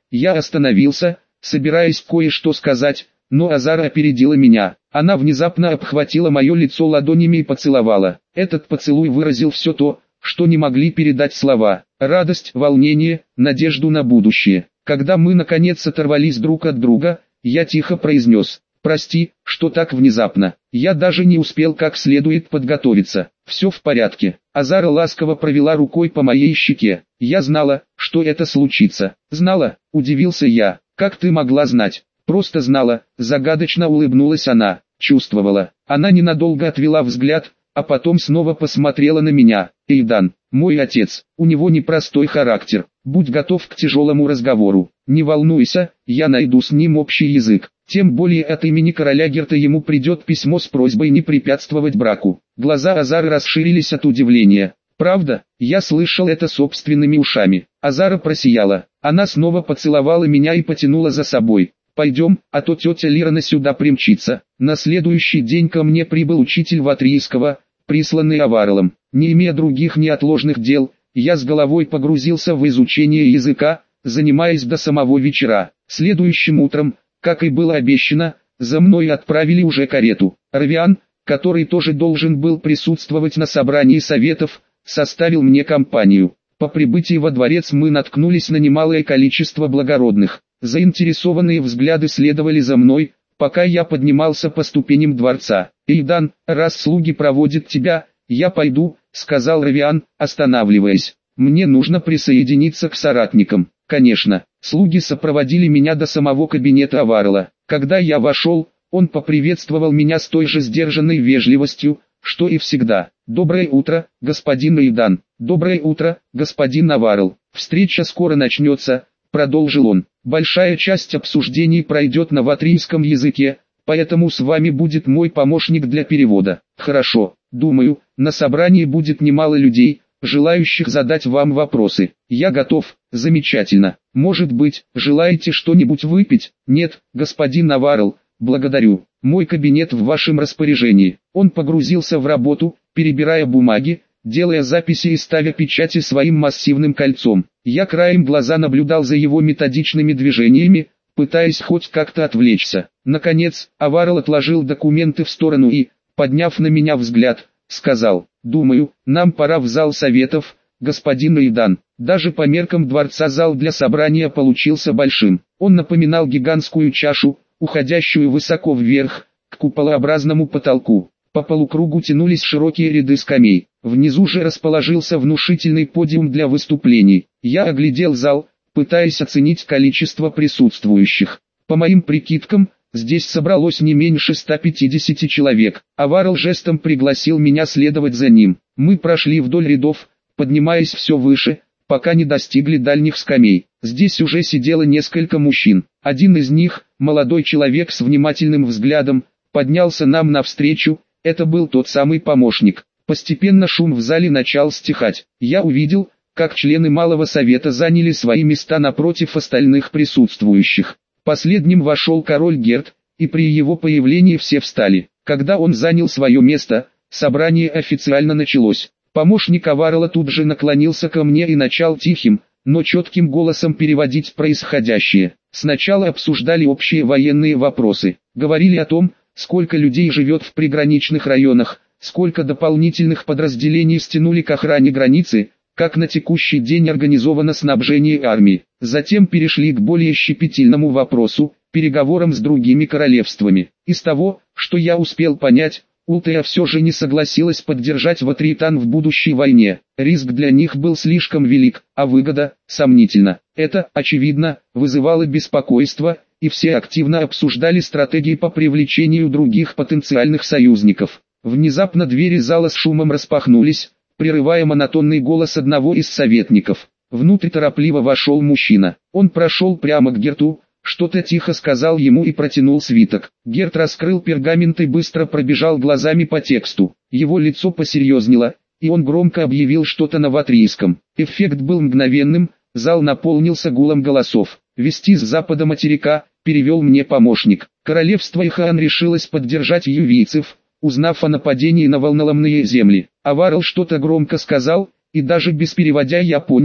Я остановился, собираясь кое-что сказать, но Азара опередила меня. Она внезапно обхватила мое лицо ладонями и поцеловала. Этот поцелуй выразил все то, что не могли передать слова. Радость, волнение, надежду на будущее. Когда мы наконец оторвались друг от друга, я тихо произнес: «Прости, что так внезапно. Я даже не успел как следует подготовиться». «Все в порядке». Азара ласково провела рукой по моей щеке. «Я знала, что это случится». «Знала?» – удивился я. «Как ты могла знать?» «Просто знала», – загадочно улыбнулась она. «Чувствовала». Она ненадолго отвела взгляд, а потом снова посмотрела на меня. «Эйдан, мой отец, у него непростой характер. Будь готов к тяжелому разговору. Не волнуйся, я найду с ним общий язык. Тем более от имени короля Герта ему придет письмо с просьбой не препятствовать браку». Глаза Азары расширились от удивления. «Правда? Я слышал это собственными ушами». Азара просияла. Она снова поцеловала меня и потянула за собой. «Пойдем, а то тетя Лирана сюда примчится». На следующий день ко мне прибыл учитель Ватрийского, присланный Аваралом. Не имея других неотложных дел, я с головой погрузился в изучение языка, занимаясь до самого вечера. Следующим утром, как и было обещано, за мной отправили уже карету. Равиан, который тоже должен был присутствовать на собрании советов, составил мне компанию. По прибытии во дворец мы наткнулись на немалое количество благородных. Заинтересованные взгляды следовали за мной, пока я поднимался по ступеням дворца. «Эйдан, раз слуги проводят тебя, я пойду», — сказал Равиан, останавливаясь. «Мне нужно присоединиться к соратникам». «Конечно». Слуги сопроводили меня до самого кабинета Аварала. Когда я вошел, он поприветствовал меня с той же сдержанной вежливостью, что и всегда. «Доброе утро, господин Эйдан». «Доброе утро, господин Аварал. Встреча скоро начнется», — продолжил он. «Большая часть обсуждений пройдет на ватрийском языке, поэтому с вами будет мой помощник для перевода». «Хорошо, думаю, на собрании будет немало людей, желающих задать вам вопросы. Я готов». «Замечательно. Может быть, желаете что-нибудь выпить?» «Нет, господин Аварал, благодарю. Мой кабинет в вашем распоряжении». Он погрузился в работу, перебирая бумаги, делая записи и ставя печати своим массивным кольцом. Я краем глаза наблюдал за его методичными движениями, пытаясь хоть как-то отвлечься. Наконец, Аварал отложил документы в сторону и, подняв на меня взгляд, сказал: «Думаю, нам пора в зал советов, господин Эйдан». Даже по меркам дворца зал для собрания получился большим. Он напоминал гигантскую чашу, уходящую высоко вверх, к куполообразному потолку. По полукругу тянулись широкие ряды скамей. Внизу же расположился внушительный подиум для выступлений. Я оглядел зал, пытаясь оценить количество присутствующих. По моим прикидкам, здесь собралось не меньше 150 человек. Аварал жестом пригласил меня следовать за ним. Мы прошли вдоль рядов, поднимаясь все выше, пока не достигли дальних скамей. Здесь уже сидело несколько мужчин. Один из них, молодой человек с внимательным взглядом, поднялся нам навстречу. Это был тот самый помощник. Постепенно шум в зале начал стихать. Я увидел, как члены Малого Совета заняли свои места напротив остальных присутствующих. Последним вошел король Герт, и при его появлении все встали. Когда он занял свое место, собрание официально началось. Помощник Аварала тут же наклонился ко мне и начал тихим, но четким голосом переводить происходящее. Сначала обсуждали общие военные вопросы. Говорили о том, сколько людей живет в приграничных районах, сколько дополнительных подразделений стянули к охране границы, как на текущий день организовано снабжение армии. Затем перешли к более щепетильному вопросу, переговорам с другими королевствами. Из того, что я успел понять, Ултея все же не согласилась поддержать Ватриитан в будущей войне. Риск для них был слишком велик, а выгода – сомнительна. Это, очевидно, вызывало беспокойство, и все активно обсуждали стратегии по привлечению других потенциальных союзников. Внезапно двери зала с шумом распахнулись, прерывая монотонный голос одного из советников. Внутрь торопливо вошел мужчина. Он прошел прямо к Герту, что-то тихо сказал ему и протянул свиток. Герт раскрыл пергамент и быстро пробежал глазами по тексту. Его лицо посерьезнело, и он громко объявил что-то на ватрийском. Эффект был мгновенным, зал наполнился гулом голосов. «Вести с запада материка», — перевел мне помощник. Королевство Ихан решилось поддержать ювийцев, узнав о нападении на волноломные земли. Аварал что-то громко сказал, и даже без переводя я понял,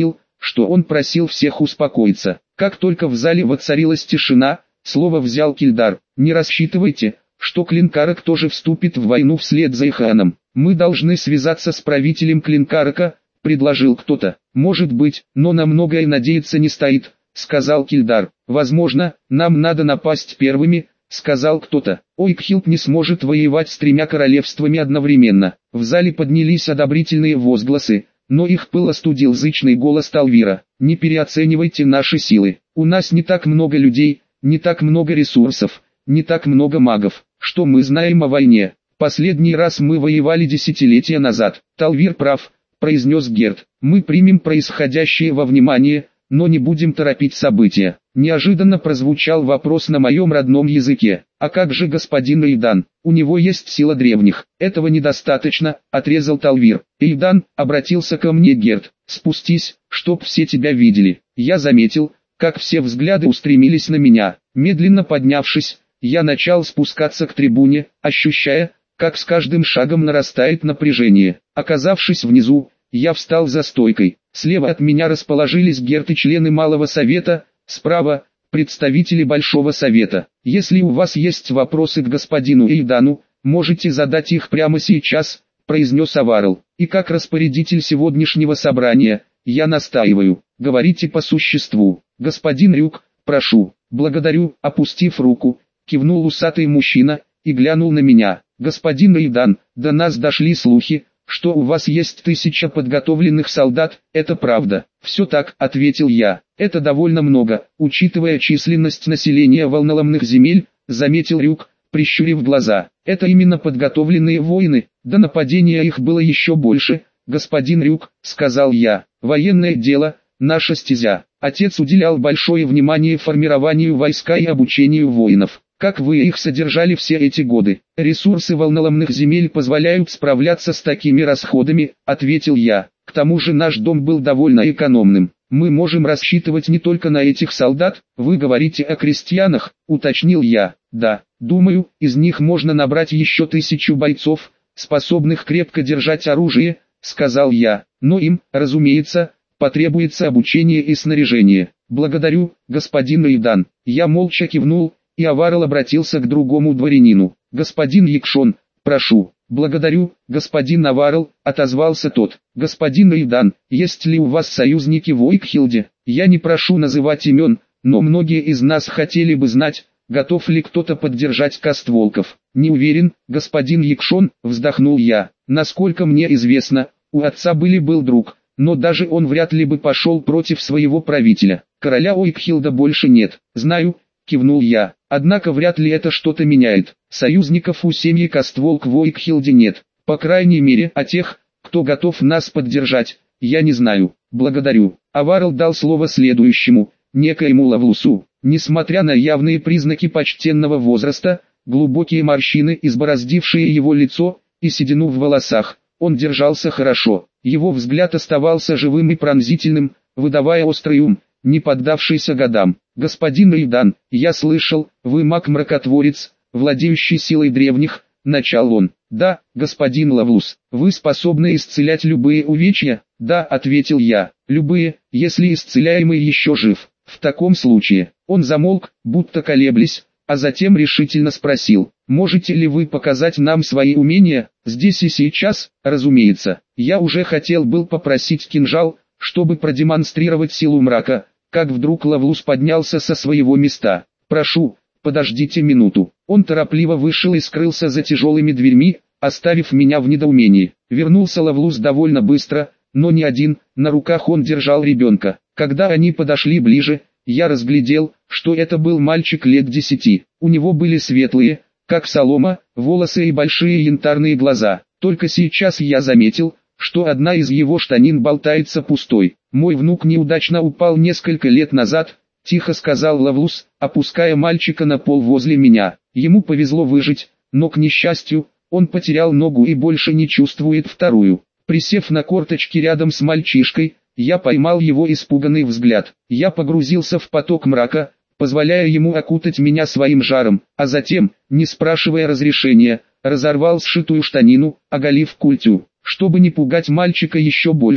что он просил всех успокоиться. Как только в зале воцарилась тишина, слово взял Кильдар. «Не рассчитывайте, что Клинкарок тоже вступит в войну вслед за Иханом. Мы должны связаться с правителем Клинкарока», — предложил кто-то. «Может быть, но на многое надеяться не стоит», — сказал Кильдар. «Возможно, нам надо напасть первыми», — сказал кто-то. «Ойкхилд не сможет воевать с 3 королевствами одновременно». В зале поднялись одобрительные возгласы, но их пыл остудил зычный голос Талвира. «Не переоценивайте наши силы. У нас не так много людей, не так много ресурсов, не так много магов. Что мы знаем о войне? Последний раз мы воевали десятилетия назад». «Талвир прав», — произнес Герд. «Мы примем происходящее во внимание, но не будем торопить события». Неожиданно прозвучал вопрос на моем родном языке. «А как же господин Эйдан? У него есть сила древних». «Этого недостаточно», — отрезал Талвир. «Эйдан», — обратился ко мне Герд, — «спустись, чтоб все тебя видели». Я заметил, как все взгляды устремились на меня. Медленно поднявшись, я начал спускаться к трибуне, ощущая, как с каждым шагом нарастает напряжение. Оказавшись внизу, я встал за стойкой. Слева от меня расположились Герд и члены Малого Совета, справа – представители Большого Совета. «Если у вас есть вопросы к господину Эйдану, можете задать их прямо сейчас», – произнес Аварл. «И как распорядитель сегодняшнего собрания, я настаиваю, говорите по существу. Господин Рюк, прошу». «Благодарю», – опустив руку, кивнул усатый мужчина и глянул на меня. «Господин Эйдан, до нас дошли слухи, что у вас есть 1000 подготовленных солдат, это правда?» «Все так», — ответил я. «Это довольно много, учитывая численность населения волноломных земель», — заметил Рюк, прищурив глаза. «Это именно подготовленные воины, до нападения их было еще больше, господин Рюк», — сказал я. «Военное дело — наша стезя». Отец уделял большое внимание формированию войска и обучению воинов. «Как вы их содержали все эти годы?» «Ресурсы волноломных земель позволяют справляться с такими расходами», — ответил я. «К тому же наш дом был довольно экономным. Мы можем рассчитывать не только на этих солдат». «Вы говорите о крестьянах», — уточнил я. «Да, думаю, из них можно набрать еще 1000 бойцов, способных крепко держать оружие», — сказал я. «Но им, разумеется, потребуется обучение и снаряжение». «Благодарю, господин Эйдан». Я молча кивнул, и Аварл обратился к другому дворянину. «Господин Якшон, прошу». «Благодарю, господин Аварл», — отозвался тот. «Господин Эйдан, есть ли у вас союзники в Ойкхилде? Я не прошу называть имен, но многие из нас хотели бы знать, готов ли кто-то поддержать Кастволков». «Не уверен, господин Якшон», — вздохнул я. «Насколько мне известно, у отца был друг, но даже он вряд ли бы пошел против своего правителя. Короля Ойкхилда больше нет». «Знаю», — кивнул я. «Однако вряд ли это что-то меняет. Союзников у семьи Кастволк в Ойкхилде нет. По крайней мере, о тех, кто готов нас поддержать, я не знаю». «Благодарю». Аварл дал слово следующему, некоему Лавлусу. Несмотря на явные признаки почтенного возраста, глубокие морщины, избороздившие его лицо, и седину в волосах, он держался хорошо. Его взгляд оставался живым и пронзительным, выдавая острый ум, не поддавшийся годам. «Господин Эйдан, я слышал, вы маг-мракотворец, владеющий силой древних», — начал он. «Да, господин Лавлус, вы способны исцелять любые увечья?» «Да», — ответил я, — «любые, если исцеляемый еще жив». «В таком случае», он замолк, будто колеблясь, а затем решительно спросил: «Можете ли вы показать нам свои умения, здесь и сейчас?» «Разумеется». Я уже хотел был попросить кинжал, чтобы продемонстрировать силу мрака, как вдруг Лавлус поднялся со своего места. «Прошу, подождите минуту». Он торопливо вышел и скрылся за тяжелыми дверьми, оставив меня в недоумении. Вернулся Лавлус довольно быстро, но не один, на руках он держал ребенка. Когда они подошли ближе, я разглядел, что это был мальчик лет 10. У него были светлые, как солома, волосы и большие янтарные глаза. Только сейчас я заметил, что одна из его штанин болтается пустой. «Мой внук неудачно упал несколько лет назад», — тихо сказал Лавлус, опуская мальчика на пол возле меня. «Ему повезло выжить, но, к несчастью, он потерял ногу и больше не чувствует вторую». Присев на корточки рядом с мальчишкой, я поймал его испуганный взгляд. Я погрузился в поток мрака, позволяя ему окутать меня своим жаром, а затем, не спрашивая разрешения, разорвал сшитую штанину, оголив культю. Чтобы не пугать мальчика еще больше,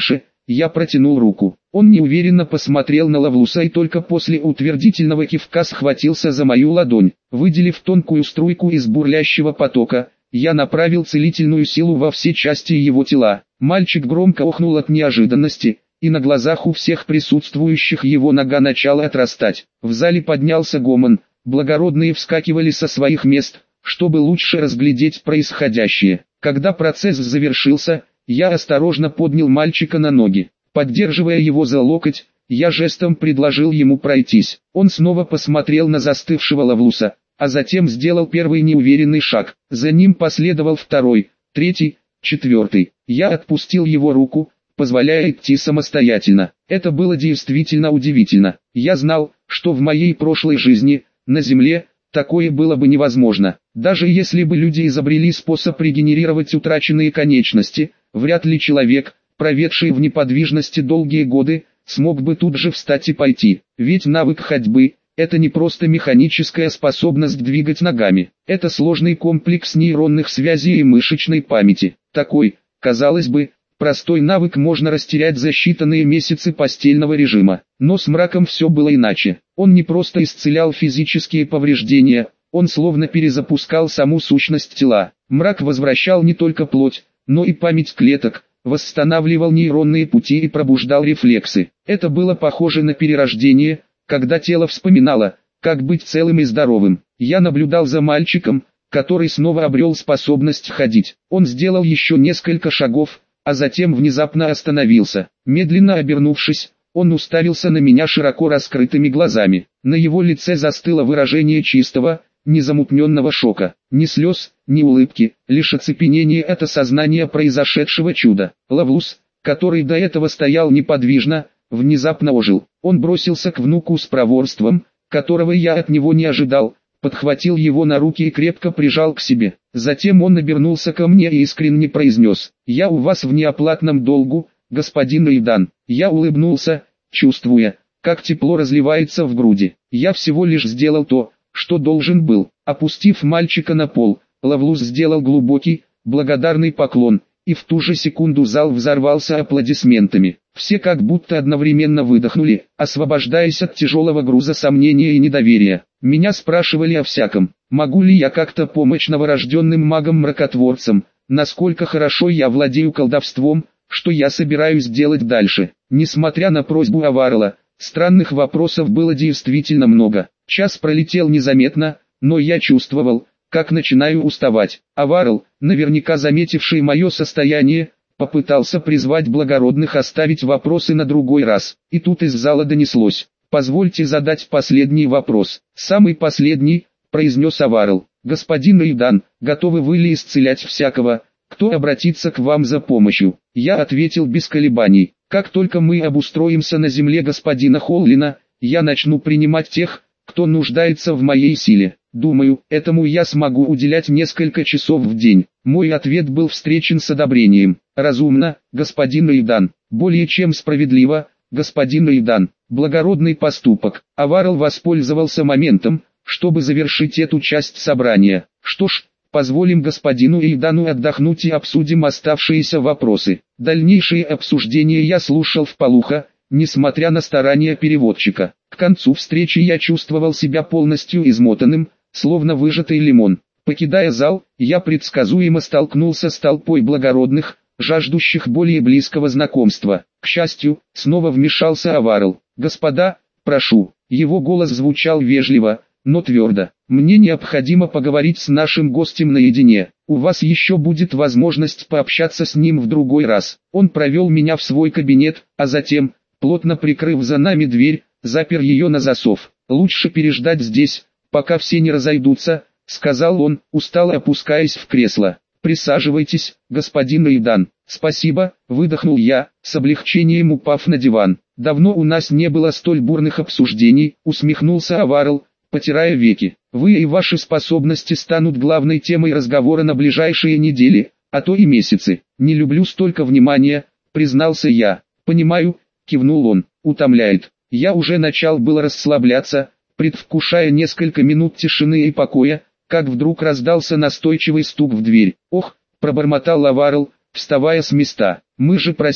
Я протянул руку. Он неуверенно посмотрел на Лавлуса и только после утвердительного кивка схватился за мою ладонь. Выделив тонкую струйку из бурлящего потока, я направил целительную силу во все части его тела. Мальчик громко охнул от неожиданности, и на глазах у всех присутствующих его нога начала отрастать. В зале поднялся гомон, благородные вскакивали со своих мест, чтобы лучше разглядеть происходящее. Когда процесс завершился, я осторожно поднял мальчика на ноги. Поддерживая его за локоть, я жестом предложил ему пройтись. Он снова посмотрел на застывшего Лавлуса, а затем сделал первый неуверенный шаг. За ним последовал второй, третий, четвертый. Я отпустил его руку, позволяя идти самостоятельно. Это было действительно удивительно. Я знал, что в моей прошлой жизни, на Земле, такое было бы невозможно. Даже если бы люди изобрели способ регенерировать утраченные конечности, вряд ли человек, проведший в неподвижности долгие годы, смог бы тут же встать и пойти. Ведь навык ходьбы – это не просто механическая способность двигать ногами. Это сложный комплекс нейронных связей и мышечной памяти. Такой, казалось бы, простой навык можно растерять за считанные месяцы постельного режима. Но с мраком все было иначе. Он не просто исцелял физические повреждения, он словно перезапускал саму сущность тела. Мрак возвращал не только плоть, но и память клеток, восстанавливал нейронные пути и пробуждал рефлексы. Это было похоже на перерождение, когда тело вспоминало, как быть целым и здоровым. Я наблюдал за мальчиком, который снова обрел способность ходить. Он сделал еще несколько шагов, а затем внезапно остановился. Медленно обернувшись, он уставился на меня широко раскрытыми глазами. На его лице застыло выражение чистого, незамутненного шока. Ни слез, ни улыбки, лишь оцепенение от осознания произошедшего чуда. Лавлус, который до этого стоял неподвижно, внезапно ожил. Он бросился к внуку с проворством, которого я от него не ожидал, подхватил его на руки и крепко прижал к себе. Затем он обернулся ко мне и искренне произнес: «Я у вас в неоплатном долгу, господин Эйдан». Я улыбнулся, чувствуя, как тепло разливается в груди. Я всего лишь сделал то, что должен был. Опустив мальчика на пол, Лавлус сделал глубокий, благодарный поклон, и в ту же секунду зал взорвался аплодисментами. Все как будто одновременно выдохнули, освобождаясь от тяжелого груза сомнения и недоверия. Меня спрашивали о всяком. Могу ли я как-то помочь новорожденным магам-мракотворцам, насколько хорошо я владею колдовством, что я собираюсь делать дальше. Несмотря на просьбу Аварла, странных вопросов было действительно много. Час пролетел незаметно, но я чувствовал, как начинаю уставать. Аварл, наверняка заметивший мое состояние, попытался призвать благородных оставить вопросы на другой раз. И тут из зала донеслось: «Позвольте задать последний вопрос». «Самый последний», — произнес Аварл. «Господин Эйдан, готовы вы ли исцелять всякого, кто обратится к вам за помощью?» Я ответил без колебаний: «Как только мы обустроимся на земле господина Холлина, я начну принимать тех, кто нуждается в моей силе. Думаю, этому я смогу уделять несколько часов в день». Мой ответ был встречен с одобрением. «Разумно, господин Эйдан. Более чем справедливо, господин Эйдан. Благородный поступок». Аварл воспользовался моментом, чтобы завершить эту часть собрания. «Что ж, позволим господину Эйдану отдохнуть и обсудим оставшиеся вопросы». Дальнейшие обсуждения я слушал вполуха, несмотря на старания переводчика. К концу встречи я чувствовал себя полностью измотанным, словно выжатый лимон. Покидая зал, я предсказуемо столкнулся с толпой благородных, жаждущих более близкого знакомства. К счастью, снова вмешался Аварл. «Господа, прошу». Его голос звучал вежливо, но твердо. «Мне необходимо поговорить с нашим гостем наедине. У вас еще будет возможность пообщаться с ним в другой раз». Он провел меня в свой кабинет, а затем, плотно прикрыв за нами дверь, запер ее на засов. «Лучше переждать здесь, пока все не разойдутся», — сказал он, устало опускаясь в кресло. «Присаживайтесь, господин Эйдан». «Спасибо», — выдохнул я, с облегчением упав на диван. «Давно у нас не было столь бурных обсуждений», — усмехнулся Аварл, потирая веки. «Вы и ваши способности станут главной темой разговора на ближайшие недели, а то и месяцы». «Не люблю столько внимания», — признался я. «Понимаю», — кивнул он, — «утомляет». Я уже начал было расслабляться, предвкушая несколько минут тишины и покоя, как вдруг раздался настойчивый стук в дверь. «Ох», — пробормотал Аварл, вставая с места, — «мы же просили».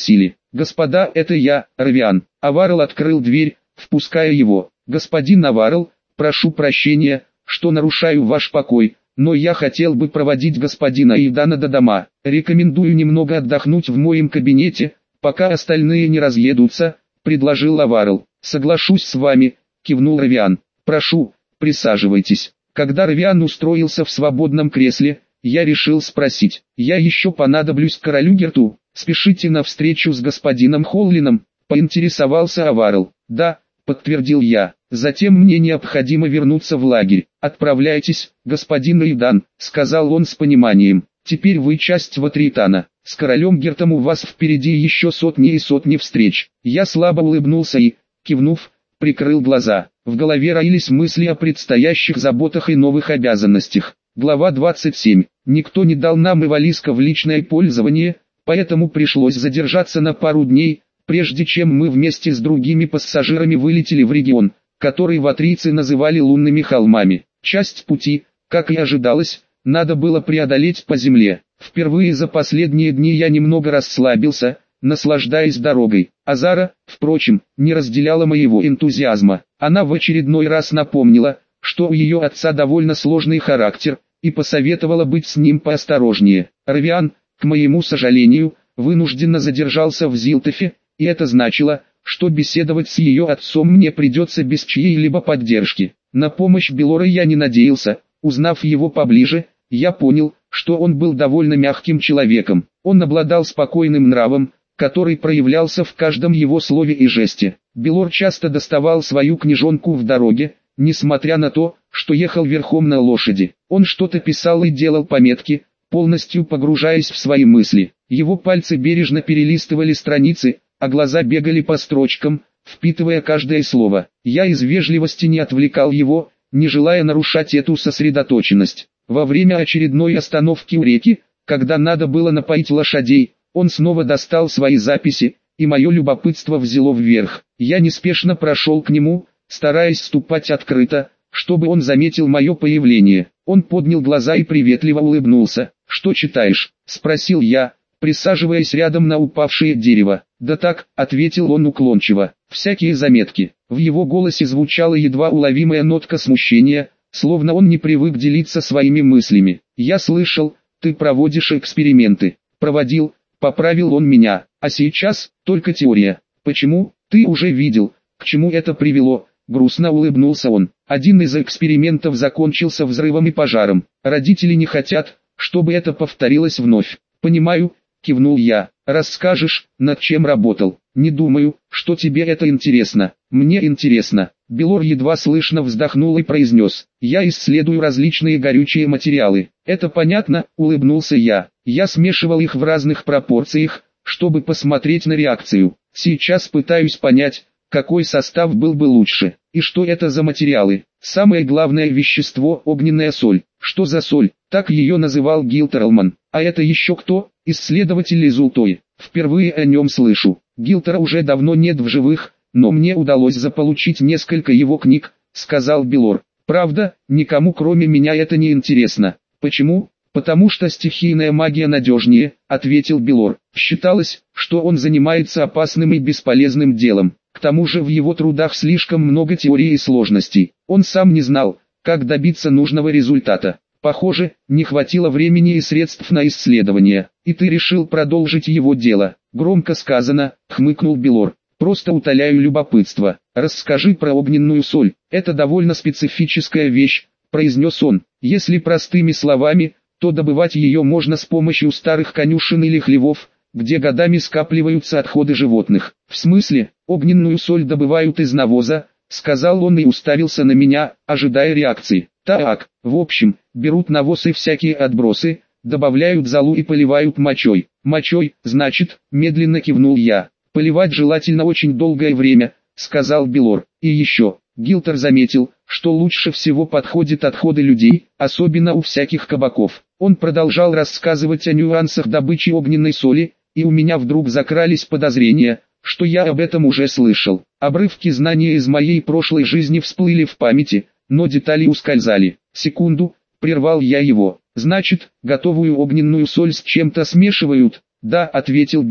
«Господа, это я, Равиан». Аварл открыл дверь, впуская его. «Господин Аварл, прошу прощения, что нарушаю ваш покой, но я хотел бы проводить господина Эйдана до дома. Рекомендую немного отдохнуть в моем кабинете, пока остальные не разъедутся», — предложил Аварл. «Соглашусь с вами», — кивнул Равиан. «Прошу, присаживайтесь». Когда Равиан устроился в свободном кресле, я решил спросить: «Я еще понадоблюсь королю Герту? Спешите на встречу с господином Холлином?» — поинтересовался Аварл. «Да», — подтвердил я. «Затем мне необходимо вернуться в лагерь». «Отправляйтесь, господин Эйдан», — сказал он с пониманием. «Теперь вы часть Ватритана. С королем Гертом у вас впереди еще сотни и сотни встреч». Я слабо улыбнулся и, кивнув, прикрыл глаза. В голове роились мысли о предстоящих заботах и новых обязанностях. Глава 27. Никто не дал нам Ивалиска в личное пользование, поэтому пришлось задержаться на пару дней, прежде чем мы вместе с другими пассажирами вылетели в регион, который ватрийцы называли лунными холмами. Часть пути, как и ожидалось, надо было преодолеть по земле. Впервые за последние дни я немного расслабился, наслаждаясь дорогой. Азара, впрочем, не разделяла моего энтузиазма. Она в очередной раз напомнила, что у ее отца довольно сложный характер, и посоветовала быть с ним поосторожнее. Равиан, к моему сожалению, вынужденно задержался в Зилтефе, и это значило, что беседовать с ее отцом мне придется без чьей-либо поддержки. На помощь Белора я не надеялся. Узнав его поближе, я понял, что он был довольно мягким человеком. Он обладал спокойным нравом, который проявлялся в каждом его слове и жесте. Белор часто доставал свою книжонку в дороге, несмотря на то, что ехал верхом на лошади. Он что-то писал и делал пометки, полностью погружаясь в свои мысли. Его пальцы бережно перелистывали страницы, а глаза бегали по строчкам, впитывая каждое слово. Я из вежливости не отвлекал его, не желая нарушать эту сосредоточенность. Во время очередной остановки у реки, когда надо было напоить лошадей, он снова достал свои записи, и мое любопытство взяло вверх. Я неспешно прошел к нему, стараясь ступать открыто, чтобы он заметил мое появление. Он поднял глаза и приветливо улыбнулся. «Что читаешь?» — спросил я, присаживаясь рядом на упавшее дерево. «Да так», — ответил он уклончиво, — «всякие заметки». В его голосе звучала едва уловимая нотка смущения, словно он не привык делиться своими мыслями. «Я слышал, ты проводишь эксперименты». «Проводил», — поправил он меня, — «а сейчас только теория». «Почему? Ты уже видел, к чему это привело?» Грустно улыбнулся он. «Один из экспериментов закончился взрывом и пожаром. Родители не хотят, чтобы это повторилось вновь». «Понимаю», — кивнул я. «Расскажешь, над чем работал?» «Не думаю, что тебе это интересно». «Мне интересно». Белор едва слышно вздохнул и произнес: «Я исследую различные горючие материалы». «Это понятно», — улыбнулся я. «Я смешивал их в разных пропорциях, чтобы посмотреть на реакцию. Сейчас пытаюсь понять, какой состав был бы лучше, и что это за материалы. Самое главное вещество — огненная соль». «Что за соль?» Так ее называл Гилтералман. «А это еще кто?» «Исследователь из Ултой. Впервые о нем слышу. Гилтера уже давно нет в живых, но мне удалось заполучить несколько его книг», — сказал Белор. «Правда, никому кроме меня это не интересно». «Почему?» «Потому что стихийная магия надежнее», — ответил Белор. Считалось, что он занимается опасным и бесполезным делом. К тому же в его трудах слишком много теорий и сложностей. Он сам не знал, как добиться нужного результата. Похоже, не хватило времени и средств на исследование. «И ты решил продолжить его дело?» «Громко сказано», — хмыкнул Белор. «Просто утоляю любопытство. Расскажи про огненную соль. Это довольно специфическая вещь», — произнес он. «Если простыми словами, то добывать ее можно с помощью старых конюшен или хлевов, где годами скапливаются отходы животных». «В смысле? Огненную соль добывают из навоза?» — сказал он и уставился на меня, ожидая реакции. «Так, в общем, берут навоз и всякие отбросы, добавляют золу и поливают мочой». «Мочой, значит», — медленно кивнул я. «Поливать желательно очень долгое время», — сказал Белор. «И еще». Гилтер заметил, что лучше всего подходят отходы людей, особенно у всяких кабаков. Он продолжал рассказывать о нюансах добычи огненной соли, и у меня вдруг закрались подозрения, что я об этом уже слышал. Обрывки знаний из моей прошлой жизни всплыли в памяти, но детали ускользали. «Секунду», — прервал я его. «Значит, готовую огненную соль с чем-то смешивают?» «Да», — ответил Белор.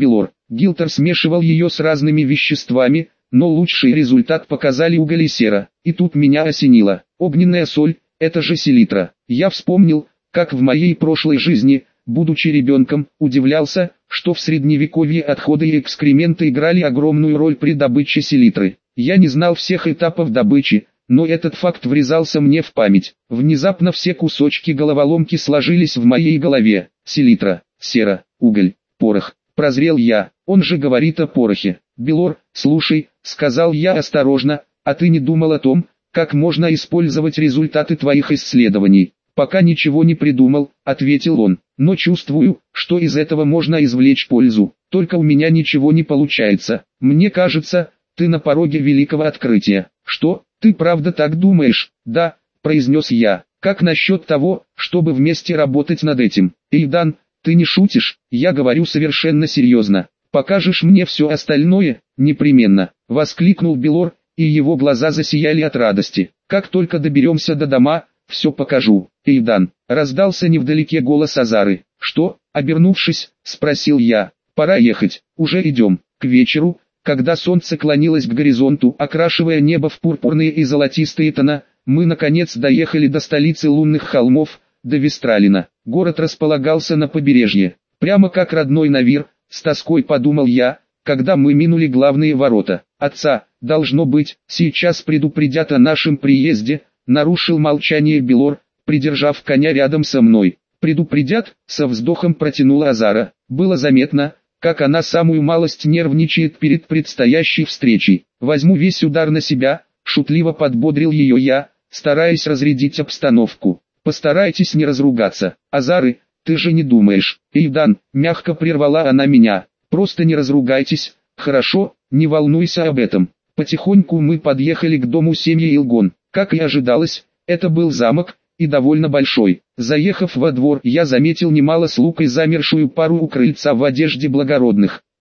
Гилтер смешивал ее с разными веществами, но лучший результат показали уголь и сера. И тут меня осенило. Огненная соль – это же селитра. Я вспомнил, как в моей прошлой жизни, будучи ребенком, удивлялся, что в средневековье отходы и экскременты играли огромную роль при добыче селитры. Я не знал всех этапов добычи, но этот факт врезался мне в память. Внезапно все кусочки головоломки сложились в моей голове. Селитра, сера, уголь, порох. Прозрел я, он же говорит о порохе. Белор, слушай, сказал я осторожно, а ты не думал о том, как можно использовать результаты твоих исследований? Пока ничего не придумал, ответил он, но чувствую, что из этого можно извлечь пользу. Только у меня ничего не получается. Мне кажется, ты на пороге великого открытия. Что, ты правда так думаешь? Да, произнес я. Как насчет того, чтобы вместе работать над этим? Эйдан, ты не шутишь, я говорю совершенно серьезно. Покажешь мне все остальное? Непременно, воскликнул Белор, и его глаза засияли от радости. Как только доберемся до дома, все покажу. Эйдан, раздался невдалеке голос Азары. Что, обернувшись, спросил я. Пора ехать, уже идем. К вечеру, когда солнце клонилось к горизонту, окрашивая небо в пурпурные и золотистые тона, мы наконец доехали до столицы лунных холмов, до Вестралина. Город располагался на побережье, прямо как родной Навир, с тоской подумал я, когда мы минули главные ворота. Отца, должно быть, сейчас предупредят о нашем приезде, нарушил молчание Белор, придержав коня рядом со мной. Предупредят, со вздохом протянула Азара. Было заметно, как она самую малость нервничает перед предстоящей встречей. Возьму весь удар на себя, шутливо подбодрил ее я, стараясь разрядить обстановку. Постарайтесь не разругаться. Азары, ты же не думаешь. Эйдан, мягко прервала она меня. Просто не разругайтесь, хорошо, не волнуйся об этом. Потихоньку мы подъехали к дому семьи Илгон. Как и ожидалось, это был замок, и довольно большой. Заехав во двор, я заметил немало слуг и замершую пару у крыльца в одежде благородных.